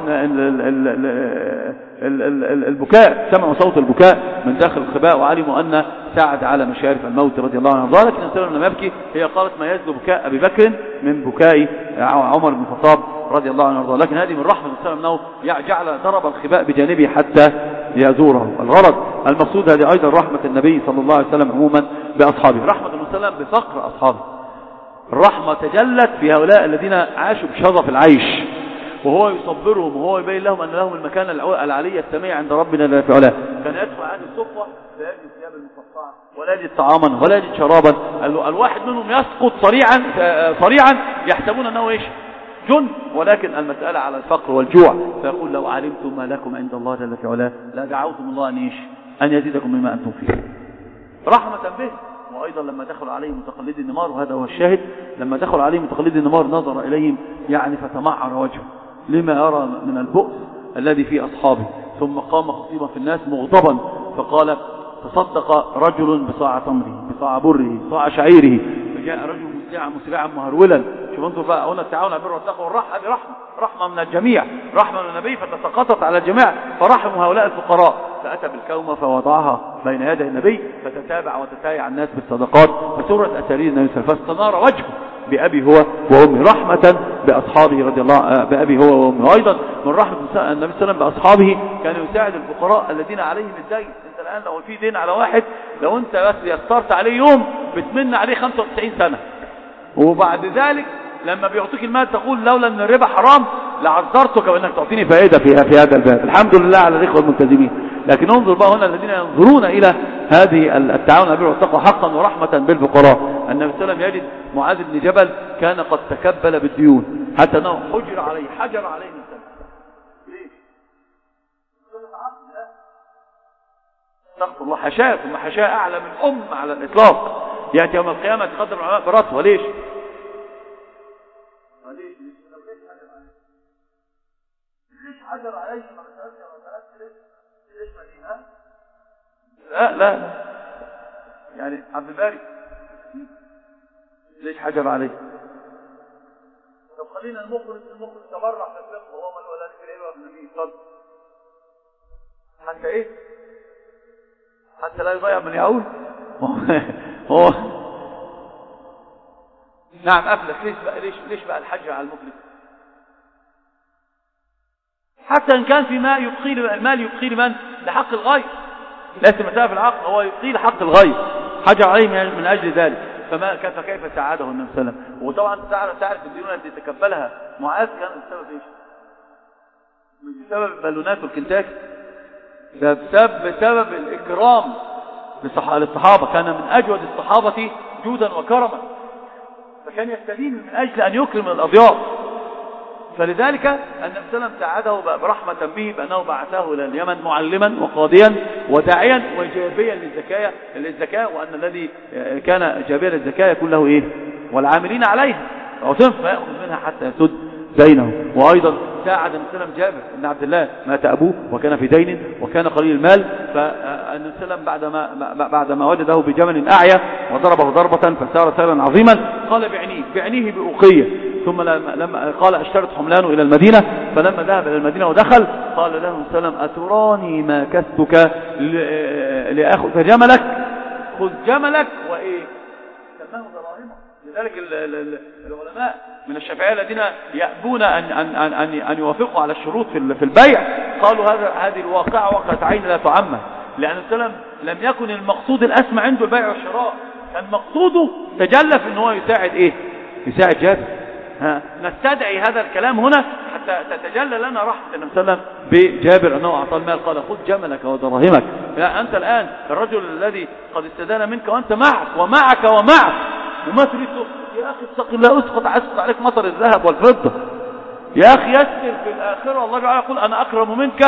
البكاء، سمعوا صوت البكاء من داخل الخباء وعلموا أن سعد على مشارف الموت رضي الله عنه. لكن النبي صلى الله عليه وسلم لم يبكي، هي قالت ما يزل بكاء أبي بكر من بكاء عمر بن الخطاب رضي الله عنه. لكن هذه من رحمة النبي صلى الله عليه وسلم أنه جعل ضرب الخباء بجانبه حتى يزوره. الغرض المقصود هذه أيضا رحمة النبي صلى الله عليه وسلم عموما بأصحابه، رحمة النبي صلى الله عليه وسلم بفقر أصحابه. الرحمة تجلت في هؤلاء الذين عاشوا بشظف العيش، وهو يصبرهم وهو يبين لهم أن لهم المكان العلي السميع عند ربنا لا في علاه. كان يدخل عن الصفوة لا يجد ثياب المقطعة ولا يجد طعاما ولا يجد شرابا، الواحد منهم يسقط صريعا صريعا يحسبون أنه إيش جند، ولكن المسألة على الفقر والجوع. فيقول لو علمتم ما لكم عند الله جل في علاه لا دعوتم الله أن, أن يزيدكم مما أنتم فيه رحمة به. وأيضا لما دخل عليه متقلدي النمار، وهذا هو الشاهد، لما دخل عليه متقلدي النمار نظر إليهم يعني فتمعر وجهه لما يرى من البؤس الذي في أصحابه. ثم قام خطيبا في الناس مغضبا فقال تصدق رجل بصاع تمره بصاع بره بصاع شعيره، فجاء رجل مسرعا مسرعا مهرولا. شوف انظر بقى هنا التعاون على البر والتقوى والرحمة، هذه رحمة رحمة من الجميع، رحمة من النبي فتساقطت على الجميع فرحموا هؤلاء الفقراء. فأتى بالكومة فوضعها بين يدي النبي فتتابع وتتايع الناس بالصدقات فسرت أسارير النبي صلى الله عليه وسلم فاستنار وجهه بأبي هو وأمي رحمة بأصحابه رضي الله بأبي هو وأمي. وأيضا من رحمة النبي صلى الله عليه وسلم بأصحابه كان يساعد الفقراء الذين عليهم الدين. انت الآن لو في دين على واحد لو انت بس يسرت عليه يوم بتمن عليه خمسة وتسعين سنة، وبعد ذلك لما بيعطيك المال تقول لولا ان الربا حرام لعذرتك بانك تعطيني فائدة في في هذا الباب. الحمد لله على الاخوة الملتزمين. لكن انظر بقى هنا الذين ينظرون الى هذه التعاون على البر والتقوى حقا ورحمة بالفقراء. النبي صلى الله عليه وسلم يجد معاذ بن جبل كان قد تكبل بالديون حتى انه حجر عليه حجر عليه النبي. ليه؟ استغفر الله، حشاء ثم حشاء اعلى من ام على الاطلاق. ياتي يوم القيامه يتقدم العلماء براسه. وليش؟ وليش؟ ليش حجر عليه؟ ليش مدينه؟ لا لا يعني عبد الباري ليش حجر عليه؟ طب خلينا المخرج المخرج تبرع في الفقه وهو من ولا في العلم والنبي صلى حتى ايه؟ حتى لا يضيع من يعود. هو نعم أفلس. ليش بقى ليش ليش بقى الحجر على المفلس؟ حتى إن كان في ماء يبقي المال يبقي لمن؟ لحق الغير. ليس مسألة في العقل، هو يبقي لحق الغير حجر عليه من أجل ذلك. فما كيف كيف ساعده النبي صلى الله عليه وسلم. وطبعا تعرف تعرف الديون التي تكفلها معاذ كان بسبب ايش؟ بسبب البالونات والكنتاكي. بسبب بسبب الإكرام للصحابة. كان من أجود الصحابة جودا وكرما، فكان يستدين من أجل أن يكرم الأضياف. فلذلك النبي صلى الله عليه وسلم ساعده برحمة به بأنه بعثه إلى اليمن معلما وقاضيا وداعيا وجابيا للزكاة للزكاة وأن الذي كان جابيا للزكاة يكون له إيه؟ والعاملين عليها وتنفى فيأخذ منها حتى يسد دينه. وأيضا ساعد النبي صلى الله عليه وسلم جابر بن عبد الله مات أبوه وكان في دين وكان قليل المال. فالنبي صلى الله عليه وسلم بعدما بعدما وجده بجمل أعيا وضربه ضربة فسار سيرا عظيما قال بعنيه بعنيه بأوقية. ثم لما قال اشترت حملانه إلى المدينة فلما ذهب إلى المدينة ودخل قال له النبي صلى الله عليه وسلم أتراني ما كستك لأخذ جملك خذ جملك وإيه سماه ضرائمه. لذلك العلماء من الشافعية الذين يأبون أن, أن, أن, أن, أن يوافقوا على الشروط في البيع قالوا هذا هذه الواقعة وقعت عين لا تعمم، لأن السلام لم يكن المقصود الأسمى عنده البيع والشراء، كان مقصوده تجلى في أنه يساعد إيه يساعد جابر. ها نستدعي هذا الكلام هنا حتى تتجلى لنا رحمة النبي صلى الله عليه وسلم بجابر أنه أعطى المال قال خذ جملك ودراهمك. يعني أنت الآن الرجل الذي قد استدان منك وأنت معك ومعك ومعك وما تريد يا أخي اتق الله اسقط اسقط عليك مطر الذهب والفضة يا أخي يسر في الآخرة. الله تعالى يقول أنا أكرم منك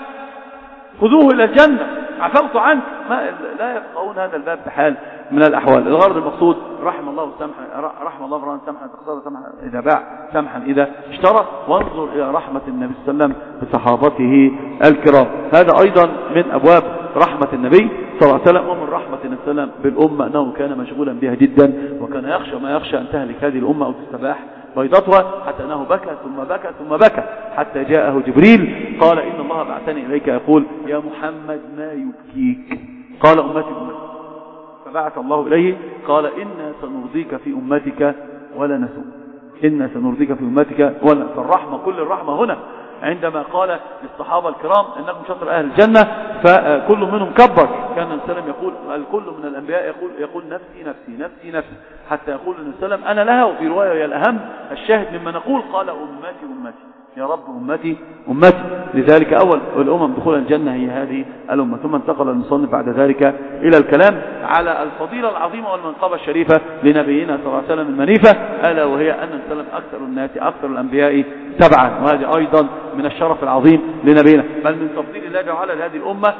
خذوه إلى الجنة عفوت عنك. ما لا يفقهون هذا الباب بحال من الأحوال. الغرض المقصود رحم الله سمحا رحم الله فرعون سمحا تقصر سمحا إذا باع سمحا إذا اشترى. وانظر إلى رحمة النبي صلى الله عليه وسلم بصحابته الكرام. هذا أيضا من أبواب رحمة النبي صلى الله عليه وسلم ومن رحمة النبي صلى الله عليه وسلم بالأمة أنه كان مشغولا بها جدا وكان يخشى ما يخشى أن تهلك هذه الأمة أو تستباح بيضتها حتى أنه بكى ثم بكى ثم بكى حتى جاءه جبريل قال إن الله بعثني إليك يقول يا محمد ما يبكيك؟ قال أمتي أمتي. فبعث الله إليه قال إنا سنرضيك في أمتك ولا نسوء. إنا سنرضيك في أمتك ولا. فالرحمة كل الرحمة هنا عندما قال للصحابة الكرام إنكم شطر أهل الجنة فكل منهم كبر. كان النبي صلى الله عليه وسلم يقول الكل من الأنبياء يقول يقول نفسي نفسي نفسي نفسي حتى يقول النبي صلى الله عليه وسلم أنا لها. وفي رواية هي الأهم الشاهد مما نقول قال أمتي أمتي. يا رب أمتي أمتي. لذلك أول الأمم دخول الجنة هي هذه الأمة. ثم انتقل المصنف بعد ذلك إلى الكلام على الفضيلة العظيمة والمنقبة الشريفة لنبينا صلى الله عليه وسلم المنيفة، ألا وهي أن السلام أكثر الناس أكثر الأنبياء تبعا، وهذه أيضا من الشرف العظيم لنبينا، بل من تفضيل الله تعالى لهذه الأمة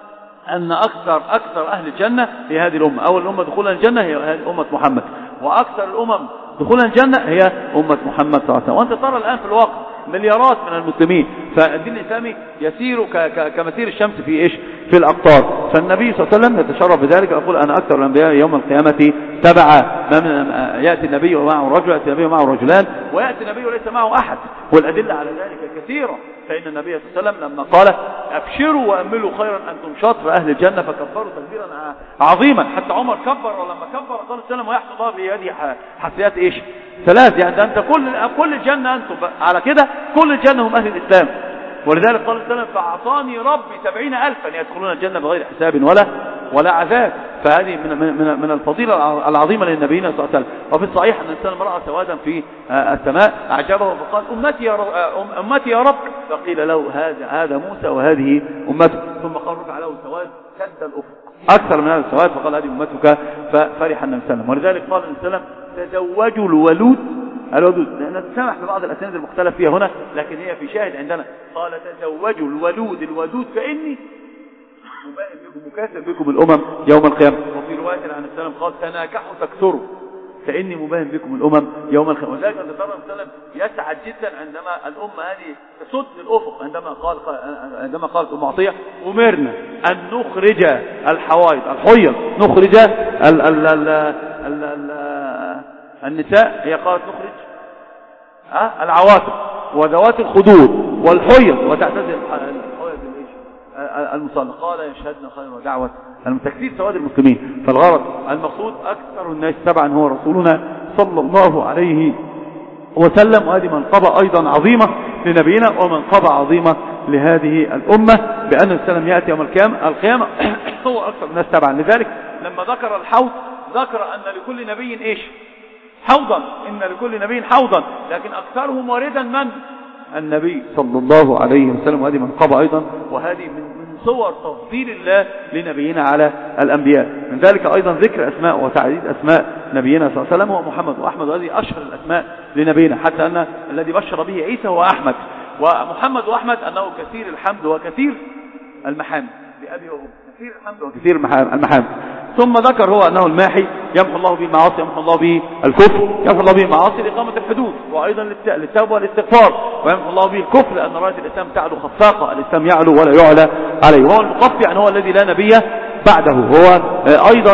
أن أكثر أكثر أهل الجنة هي هذه الأمة. أول الأمة دخولا الجنة هي أمة محمد، وأكثر الأمم دخولا الجنة هي أمة محمد صلى الله عليه وسلم. وأنت ترى الآن في الواقع مليارات من المسلمين، فالدين الإسلامي يسير كمسير الشمس في إيش في الأقطار. فالنبي صلى الله عليه وسلم يتشرف بذلك، يقول أنا أكثر الأنبياء يوم القيامة تبعا. ما من يأتي النبي ومعه رجل، يأتي النبي ومعه رجلان، ويأتي النبي وليس معه أحد، والأدلة على ذلك كثيرة. فإن النبي صلى الله عليه وسلم لما قال أبشروا وأملوا خيرا أنتم شطر أهل الجنة، فكبروا تكبيرا عظيما، حتى عمر كبر، ولما كبر قال السلام ويحمد الله بيده حسيات إيش ثلاث، يعني أنت كل كل الجنة أنتم على كده، كل الجنة هم أهل الإسلام. ولذلك قال السلام فأعطاني ربي سبعين ألفا يدخلون الجنة بغير حساب ولا ولا عذاب. فهذه من من من الفضيلة العظيمة للنبينا صلى الله عليه وسلم. وفي الصحيح أن الإنسان رأى سوادا في السماء أعجبه فقال أمتي يا رب، أمتي يا رب، فقيل له هذا هذا موسى وهذه أمته، ثم قال رفع له سواد كد الأفق أكثر من هذا السواد، فقال هذه أمتك، ففرح النبي صلى الله عليه وسلم. ولذلك قال النبي صلى الله عليه وسلم تزوجوا الولود الودود، لأن تسمح في بعض الأسانيد المختلف فيها هنا، لكن هي في شاهد عندنا. قال تزوجوا الولود الودود فإني مباين بكم مكاثر بكم الأمم يوم القيامة. وفي رواية عن السلام قال تناكحوا تكثروا فإني مباين بكم الأمم يوم القيامة. وذلك أن ترى السلام يسعد جدا عندما الأمة هذه تسد الأفق، عندما قال عندما قالت أم عطية أمرنا أن نخرج الحوائض الحيض، نخرج ال ال ال ال ال النساء، هي قالت نخرج أه؟ العواتق وذوات الخدور والحيض، وتعتزل الحيض المصلى. قال يشهدنا خير ودعوة المتكثير سواد المسلمين. فالغرض المقصود أكثر الناس تبعا هو رسولنا صلى الله عليه وسلم، وهذه منقبة أيضا عظيمة لنبينا ومنقبة عظيمة لهذه الأمة، بأن السلام يأتي يوم القيامة القيامة هو أكثر الناس تبعا. لذلك لما ذكر الحوض ذكر أن لكل نبي إيش حوضا، إن لكل نبي حوضا، لكن أكثرهم واردا من النبي صلى الله عليه وسلم، وهذه منقبة أيضا، وهذه من صور تفضيل الله لنبينا على الأنبياء. من ذلك أيضا ذكر أسماء وتعديد أسماء نبينا صلى الله عليه وسلم هو محمد وأحمد، وهذه أشهر الأسماء لنبينا، حتى أن الذي بشر به عيسى هو أحمد، ومحمد وأحمد أنه كثير الحمد وكثير المحامد، لأبي وأبي كثير الحمد وكثير المحامد. ثم ذكر هو أنه الماحي يمحو الله به المعاصي، يمحو الله به الكفر، يمحو الله به المعاصي لإقامة الحدود، وأيضا للتوبة والاستغفار، ويمحو الله به الكفر لأن راية الإسلام تعلو خفاقة، الإسلام يعلو ولا يعلى عليه. وهو المقفي يعني هو الذي لا نبي بعده. هو أيضا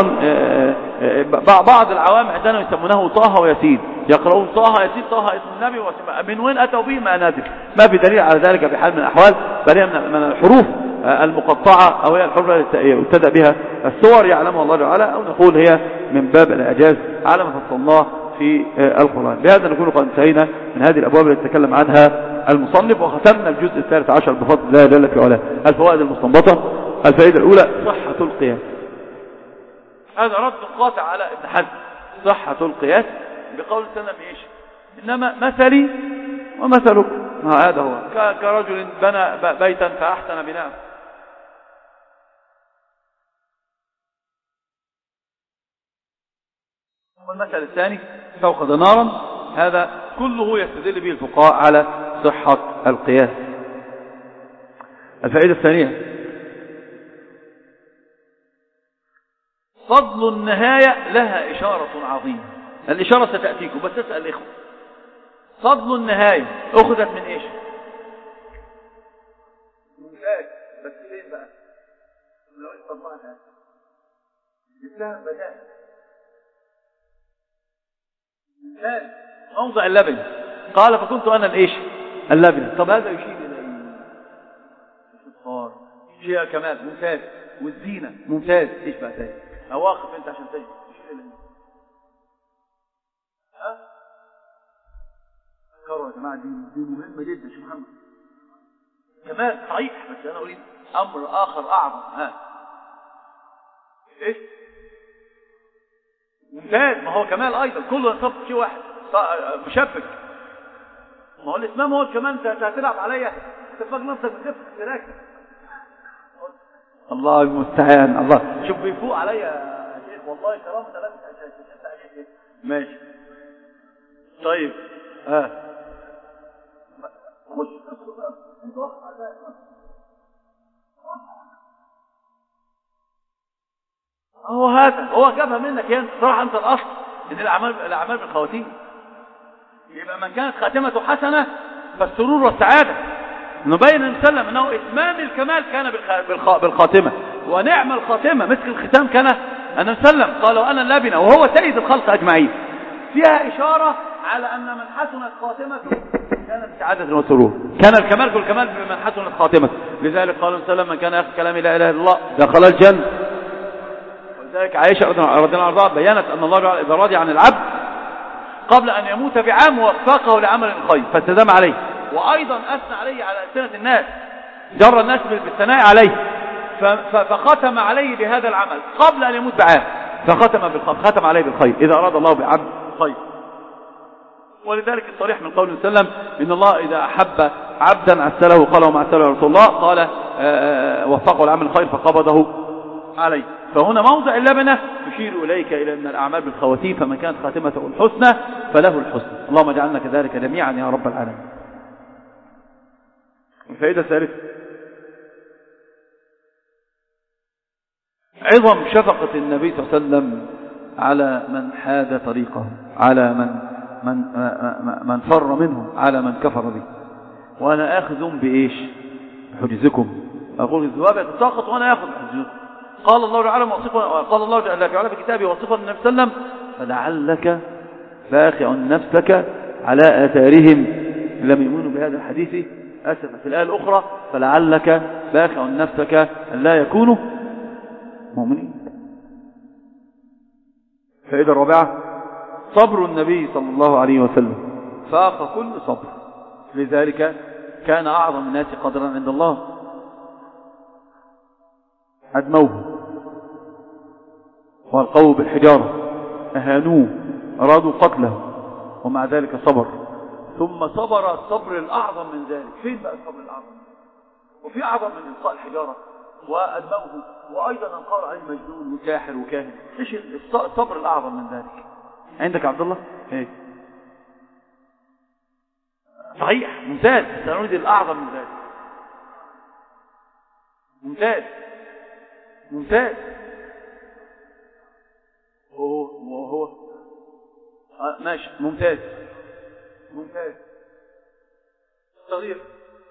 بعض العوام عندنا يسمونه طه وياسين، يقرؤون طه ياسين، طه اسم النبي، من وين أتوا به ما نادر، ما في دليل على ذلك بحال من الأحوال، بل هي من الحروف المقطعة أو هي الحروف التي يبتدأ بها السور يعلمها الله تعالى، أو نقول هي من باب الإعجاز على ما فصل الله في القرآن. بهذا نكون قد انتهينا من هذه الأبواب التي تكلم عنها المصنف، وختمنا الجزء الثالث عشر بفضل الله جل في علاه. الفوائد المستنبطة: الفائدة الأولى صحة القياس، هذا رد قاطع على ابن حزم، صحة القياس بقول سلم ايش إنما مثلي ومثلك، هذا هو كرجل بنى بيتا فأحسن بناءه. والمثل الثاني فوقد نارا، هذا كله يستدل به الفقهاء على صحة القياس. الفائدة الثانية فضل النهاية لها إشارة عظيمة. الإشارة ستأتيكم بس تسأل الإخوة، فضل النهاية أخذت من إيش؟ ممتاز، بس فين بقى؟ لو إيش فضلها جبتها بدأ ممتاز موضع اللبن، قال فكنت أنا الإيش؟ اللبن. طب هذا يشير إلى إيه؟ الصفار، شيء كمال، ممتاز، والزينة ممتاز. إيش بقى تاني؟ أواقف أنت عشان تجد يشير إلى إيه؟ ها؟ أذكروا يا جماعة، دي, دي مهمة جدا. شو محمد كمال صحيح، بس أنا أريد أمر آخر أعظم. ها إيش؟ ممتاز، ما هو كمال أيضا، كله ينصف شيء واحد، مشبك. ما هو الإتمام هو كمان انت هتلعب عليا تفاق نفسك بخفة السلاك. الله المستعان. الله شوف بيفوق عليا يا شيخ والله كرامة لا تتعجب. ماشي طيب ها خش هو هذا هو جابها منك يعني صراحة انت الاصل ان الاعمال الاعمال بالخواتيم. يبقى من كانت خاتمته حسنة فالسرور والسعادة. نبين ان سلم انه اتمام الكمال كان بالخاتمة ونعم الخاتمة مثل الختام كان ان سلم قال وانا اللبنة وهو سيد الخلق اجمعين. فيها اشارة على ان من حسنت خاتمته كان بسعادة وسرور. كان الكمال كل كمال بمن حسنت خاتمته. لذلك قال سلم من كان ياخذ كلام لا اله الا الله دخل الجنة. ولذلك عائشة رضي الله عنها بيّنت ان الله اذا راضي عن العبد قبل ان يموت بعام وفقه لعمل خير فاستدام عليه. وايضا اثنى عليه على ألسنة الناس جر الناس بالثناء عليه فختم عليه بهذا العمل قبل ان يموت بعام فختم بالخير ختم عليه بالخير اذا اراد الله بعبد خير. ولذلك الصريح من قوله صلى الله عليه وسلم ان الله اذا احب عبدا عسله قال وما عسله يا رسول الله قال وفقه العمل الخير فقبضه عليه. فهنا موضع اللبنة يشير إليك إلى أن الأعمال بالخواتيم فمن كانت خاتمته الحسنى فله الحسنى. اللهم اجعلنا كذلك جميعا يا رب العالمين. الفائدة الثالثة عظم شفقة النبي صلى الله عليه وسلم على من حاد طريقه على من من من فر منه على من كفر به. وأنا آخذ بإيش بحجزكم أقول الذواب يتساقط وأنا آخذ بحجزكم. قال الله تعالى وصفا قال الله تعالى في كتابه وصفا النبي صلى الله عليه وسلم فلعلك باخع نفسك على آثارهم لم يؤمنوا بهذا الحديث أسفا. في الآية الأخرى فلعلك باخع نفسك أن لا يكونوا مؤمنين. فائدة الرابعة صبر النبي صلى الله عليه وسلم فاق كل صبر. لذلك كان أعظم الناس قدرا عند الله. أدموه والقوا بالحجارة أهانوه أرادوا قتله ومع ذلك صبر. ثم صبر الصبر الأعظم من ذلك. فين بقى الصبر الأعظم؟ وفي أعظم من إلقاء الحجارة وأدموه وأيضا أنقار عليه مجنون وساحر وكاهن. إيش الصبر الأعظم من ذلك عندك عبد الله؟ ايه صحيح ممتاز. سنريد الأعظم من ذلك. ممتاز ممتاز. وهو وهو آه ماشي ممتاز ممتاز. صغير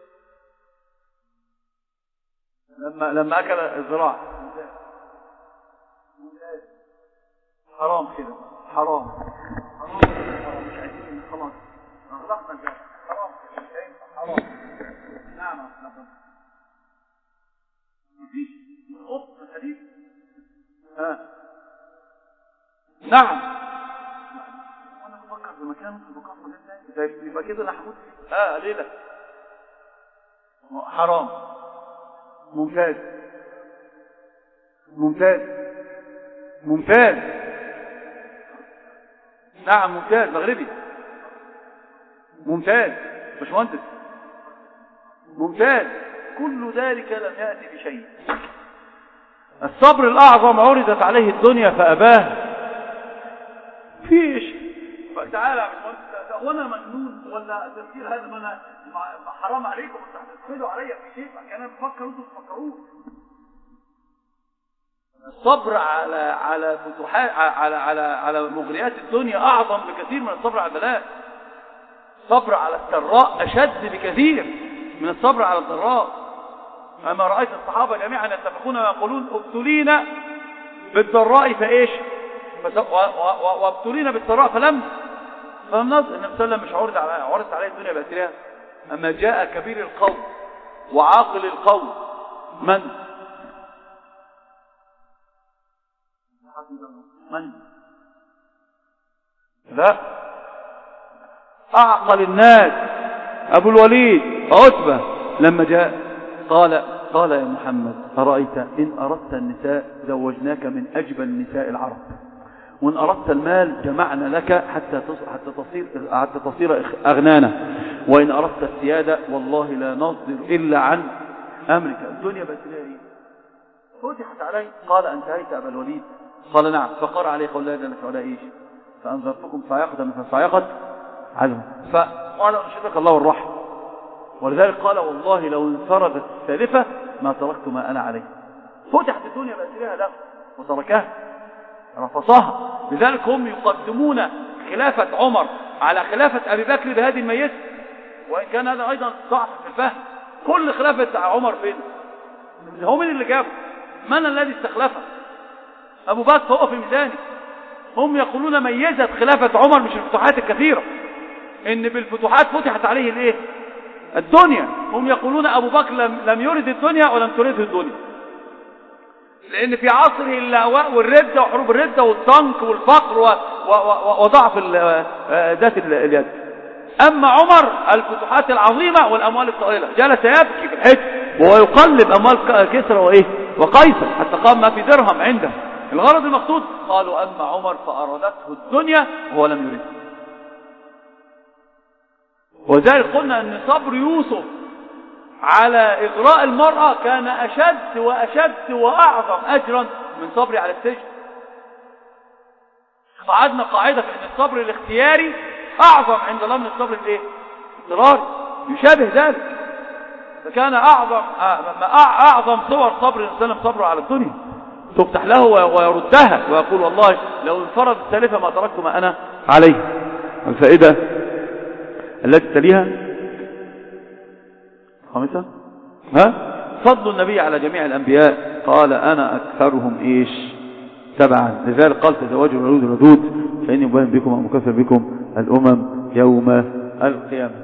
لما لما أكل الذراع ممتاز ممتاز. حرام كده حرام حرام مش عايزين خلاص أغلقنا الجهة حرام حرام. نعم نعم مفيش قط الحديث ها نعم. وانا بفكر في مكان بفكر في يبقى كده انا هموت اه ليله حرام. ممتاز ممتاز ممتاز. نعم ممتاز مغربي ممتاز باشمهندس ممتاز. كل ذلك لم يأتي بشيء. الصبر الأعظم عرضت عليه الدنيا فأباه. فيش فتعالى يا باشمهندس وانا مجنون ولا تفكير هذا ما انا حرام عليكم تحتفلوا عليا في شيء انا بفكر انتوا تفكروه. الصبر على على فتوحات على على على مغريات الدنيا اعظم بكثير من الصبر على البلاء. الصبر على السراء اشد بكثير من الصبر على الضراء. اما رايت الصحابه جميعا يتفقون ويقولون ابتلينا بالضراء فايش وابتلينا بالسراء فلم فلم نظر. النبي صلى الله عليه وسلم مش عرض على عرضت عليه الدنيا بأسرها. اما جاء كبير القوم وعاقل القوم من من لا أعقل الناس أبو الوليد عتبة لما جاء قال قال يا محمد أرأيت إن أردت النساء زوجناك من أجبل نساء العرب وإن أردت المال جمعنا لك حتى حتى تصير حتى تصير أغنانا، وإن أردت السيادة والله لا نصدر إلا عن أمرك. الدنيا بس لها إيه؟ فتحت عليه. قال أنتهيت أبا الوليد؟ قال نعم. فقرأ عليه قول لا جلك ولا إيش فأنذرتكم صاعقة مثل صاعقة عاد. فقال أنشدك الله الرحم. ولذلك قال والله لو انفردت السالفة ما تركت ما أنا عليه. فتحت الدنيا بأسرها له وتركها رفصها. لذلك هم يقدمون خلافة عمر على خلافة أبي بكر بهذه الميت، وإن كان هذا أيضا ضعف في الفهم. كل خلافة عمر فين؟ هو من اللي جابه؟ من الذي استخلفه؟ أبو بكر هو في ميزانه. هم يقولون ميزت خلافة عمر مش الفتوحات الكثيرة، إن بالفتوحات فتحت عليه الإيه؟ الدنيا. هم يقولون أبو بكر لم, لم يرد الدنيا ولم ترده الدنيا، لأن في عصره اللهواء والردة وحروب الردة والطنك والفقر وضعف ذات اليد. أما عمر الفتوحات العظيمة والأموال الطائلة. جلس يبكي في الحج وهو يقلب أموال كسرى وإيه وقيصر حتى قام ما في درهم عنده. الغرض المقصود قالوا أما عمر فأرادته الدنيا وهو لم يرد. وذلك قلنا أن صبر يوسف على إغراء المرأة كان أشد وأشد وأعظم أجرا من صبري على السجن. قعدنا قاعدة في أن الصبر الاختياري أعظم عند الله من الصبر الايه الاضطراري. يشابه ذلك. فكان أعظم أعظم صور صبر الإنسان صبره على الدنيا تفتح له ويردها ويقول والله لو انفرد السالفة ما تركت ما أنا عليه. الفائدة التي تليها خامسة ها فضل النبي على جميع الأنبياء. قال أنا أكثرهم إيش تبعا. لذلك قال تزوجوا الولود الودود فإني مبين بكم ومكفر بكم الأمم يوم القيامة.